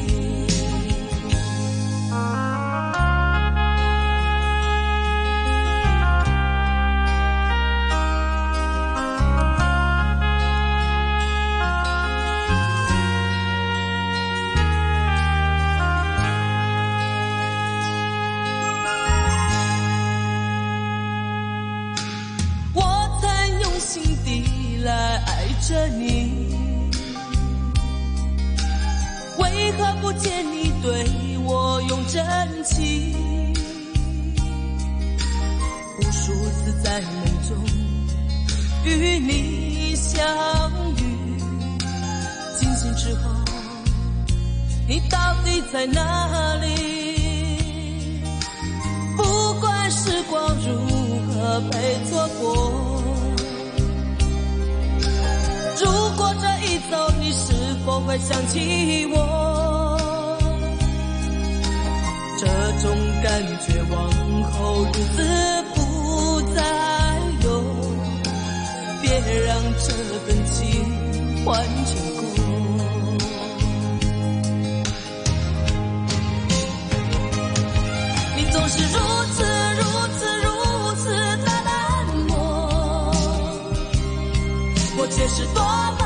我曾用心地來愛着你，為何不見你對我用真情？無數次在夢中與你相遇，驚醒之後你到底在哪裡？不管時光如何被錯過，如果這一走你是否會想起我？這種感覺往後日子不再有，別讓這份情換成空。你總是如此如此如此的冷漠，我卻是多麼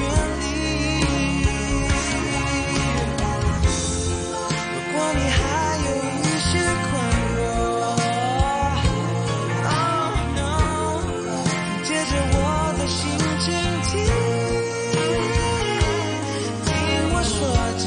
力。如果你还有一些困惑 ，Oh no， 接着我的心倾听，听我说着。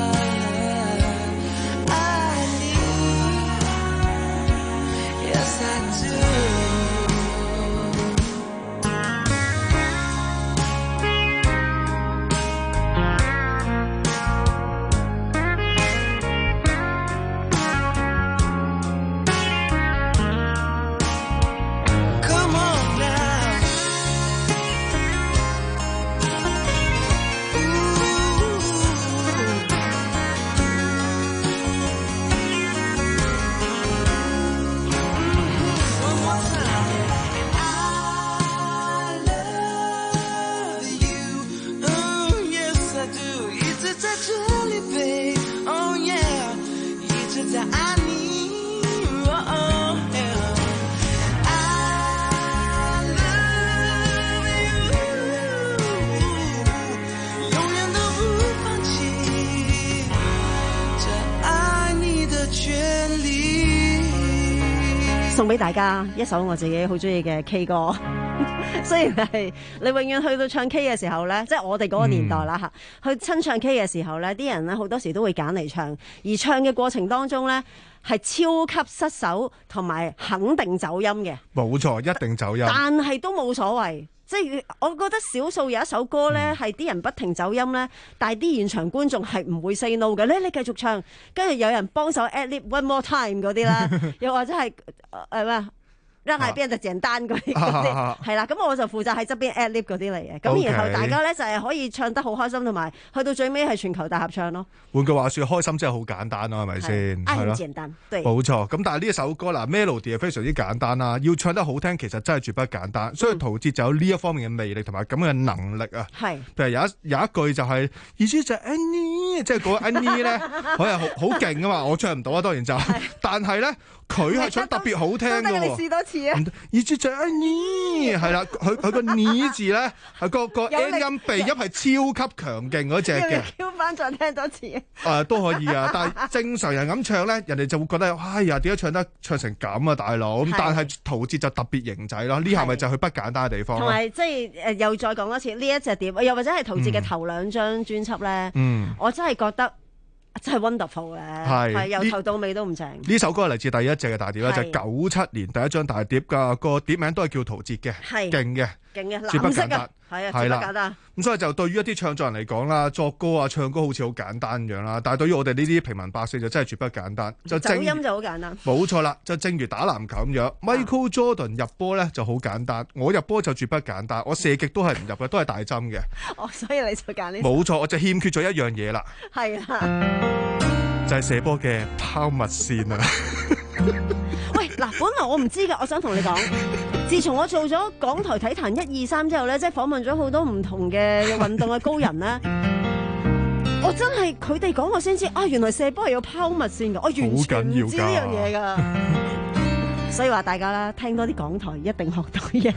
送俾大家一首我自己好中意嘅 K 歌，雖然係你永遠去到唱 K 嘅時候咧，即係我哋嗰個年代啦嚇，嗯、去親唱 K 嘅時候咧，啲人咧好多時都會揀嚟唱，而唱嘅過程當中咧係超級失手同埋肯定走音嘅， 冇錯，一定走音， 但係都冇所謂。即係我覺得少數有一首歌咧，係啲人不停走音咧，但係啲現場觀眾係唔會 say no 嘅咧。你繼續唱，跟住有人幫手 ad lib one more time 嗰啲啦，又或者係誒咩？讓下邊就鄭丹嗰啲，係啦，咁我就負責喺側邊 ad lib 嗰啲嚟嘅，咁然後大家咧就係可以唱得好開心，同埋去到最尾係全球大合唱咯。換句話說，開心真係好簡單咯，係咪先？ 係咯，簡單，對， 冇錯。咁但係呢一首歌嗱 melody 係非常之簡單啦，要唱得好聽，其實真係絕不簡單。所以陶喆就有呢一方面嘅魅力同埋咁嘅能力啊。係，譬如有一有一句就係意思就係 Annie， 即係嗰個 Annie 咧，佢係好好勁噶嘛，我唱唔到啊，當然就，但係咧佢係唱特別好聽嘅喎。 你試多次啊！ 意思就係 Annie 係啦，佢佢個呢字咧係個個 N 音鼻音係超級強勁嗰隻嘅。 要翻再聽多次。 誒都可以啊，但係正常人咁唱咧，人哋就會覺得哎呀點解唱得唱成咁啊，大佬咁。但係陶喆就特別型仔咯，呢下咪就係佢不簡單嘅地方。同埋即係誒又再講多次呢一隻碟，又或者係陶喆嘅頭兩張專輯咧，嗯、我真係覺得。真係 wonderful 嘅，係由頭到尾都唔正。 呢首歌係嚟自第一隻嘅大碟啦，就係九七年第一張大碟㗎，個碟名都係叫陶喆嘅，係勁嘅， 勁嘅， 絕不簡單， 係啊，絕不簡單。 咁所以就對於一啲唱作人嚟講啦，作歌啊、唱歌好似好簡單咁樣啦，但係對於我哋呢啲平民百姓就真係絕不簡單。就走音就好簡單。 冇錯啦，就正如打籃球咁樣、啊、，Michael Jordan 入波咧就好簡單，我入波就絕不簡單，我射極都係唔入嘅，都係大針嘅。 哦，所以你就揀呢？ 冇錯，我就欠缺咗一樣嘢啦。 係啊。 就係射波嘅拋物線啊！ 喂，嗱，本來我唔知㗎，我想同你講，自從我做咗港台體壇一二三之後咧，即係訪問咗好多唔同嘅運動嘅高人咧，我真係佢哋講我先知啊，原來射波係要拋物線㗎，我完全唔知呢樣嘢㗎。所以話大家啦，聽多啲港台一定學到嘢。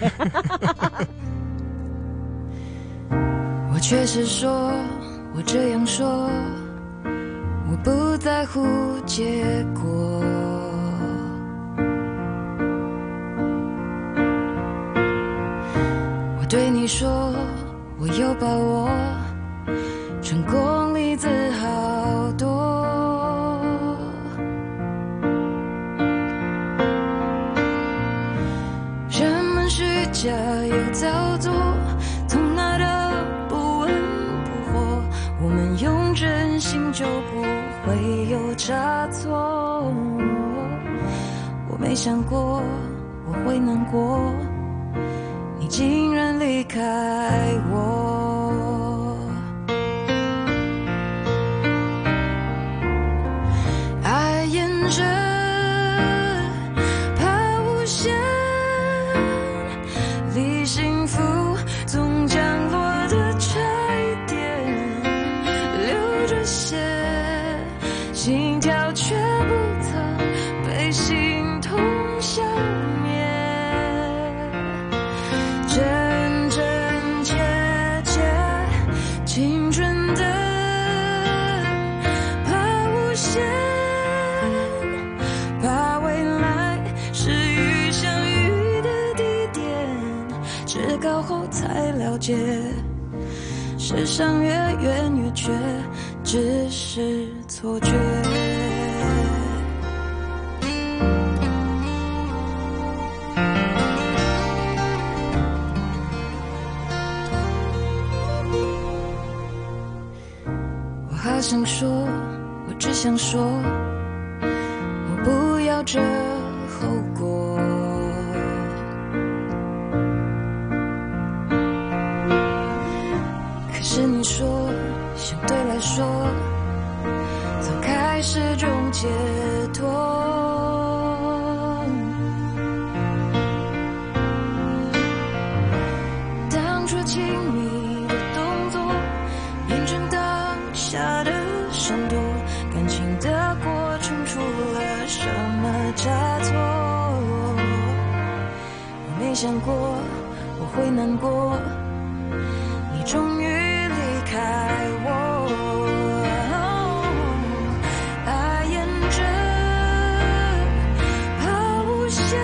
我確實說，我這樣說。我不在乎結果，我對你說，我有把握，成功離子好多。人們虛假又造作，從來都不溫不火，我們用真心就不會有差錯，我沒想過我會難過，你竟然離開我，愛沿着拋物線，離幸福總降落的差一點，流着血，心跳卻不曾被心痛消滅，真真切青春的怕无限，怕未来是与相遇的地点，知高后才了解，世上越远越觉，只是错觉。好想说，我只想说，我不要这后果。可是你说，相对来说，早该是种解脱。当初亲密的动作，验证当下的闪躲，感情的过程出了什么差错？我没想过我会难过，你终于离开我。爱沿着怕无限，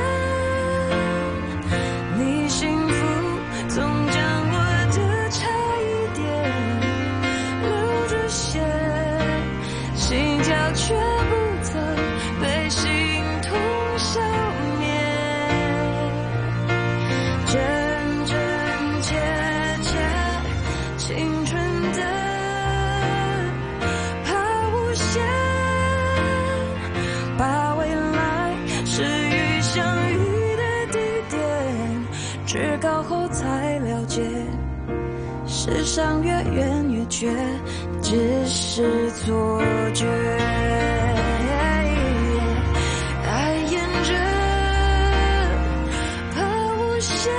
你幸福总降落的差一点，流着血，心跳却不曾被心痛消灭。真真切切，青春的怕无限，把未来是与相遇的地点，知高后才了解，世上越远越觉，只是错觉。爱沿着怕无限，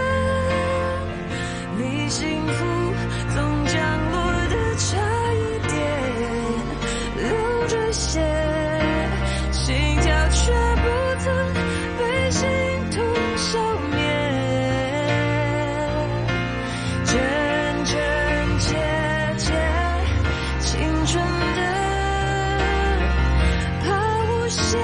你幸福总降落的差一点，流着血，心跳却不曾被心痛消灭。真真切切，青春的怕无限，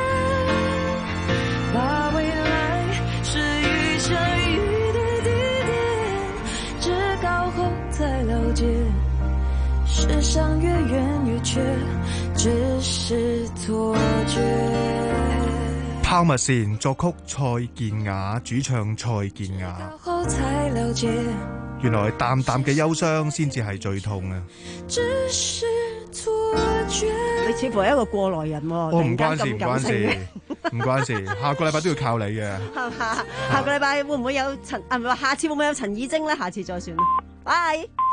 把未来是与相遇的地点，知高后才了解，世上越远越缺，只是錯覺。 拋物線作曲蔡健雅，主唱蔡健雅。 後才了解， 原來淡淡嘅憂傷先至係最痛啊！ 只是錯覺。 你似乎係一個過來人喎， 我唔關事，唔關事， 事。 唔關事。下個禮拜都要靠你嘅。 係嘛？下個禮拜會唔會有陳啊？唔係話下次會唔會有陳以貞咧？下次再算啦。拜。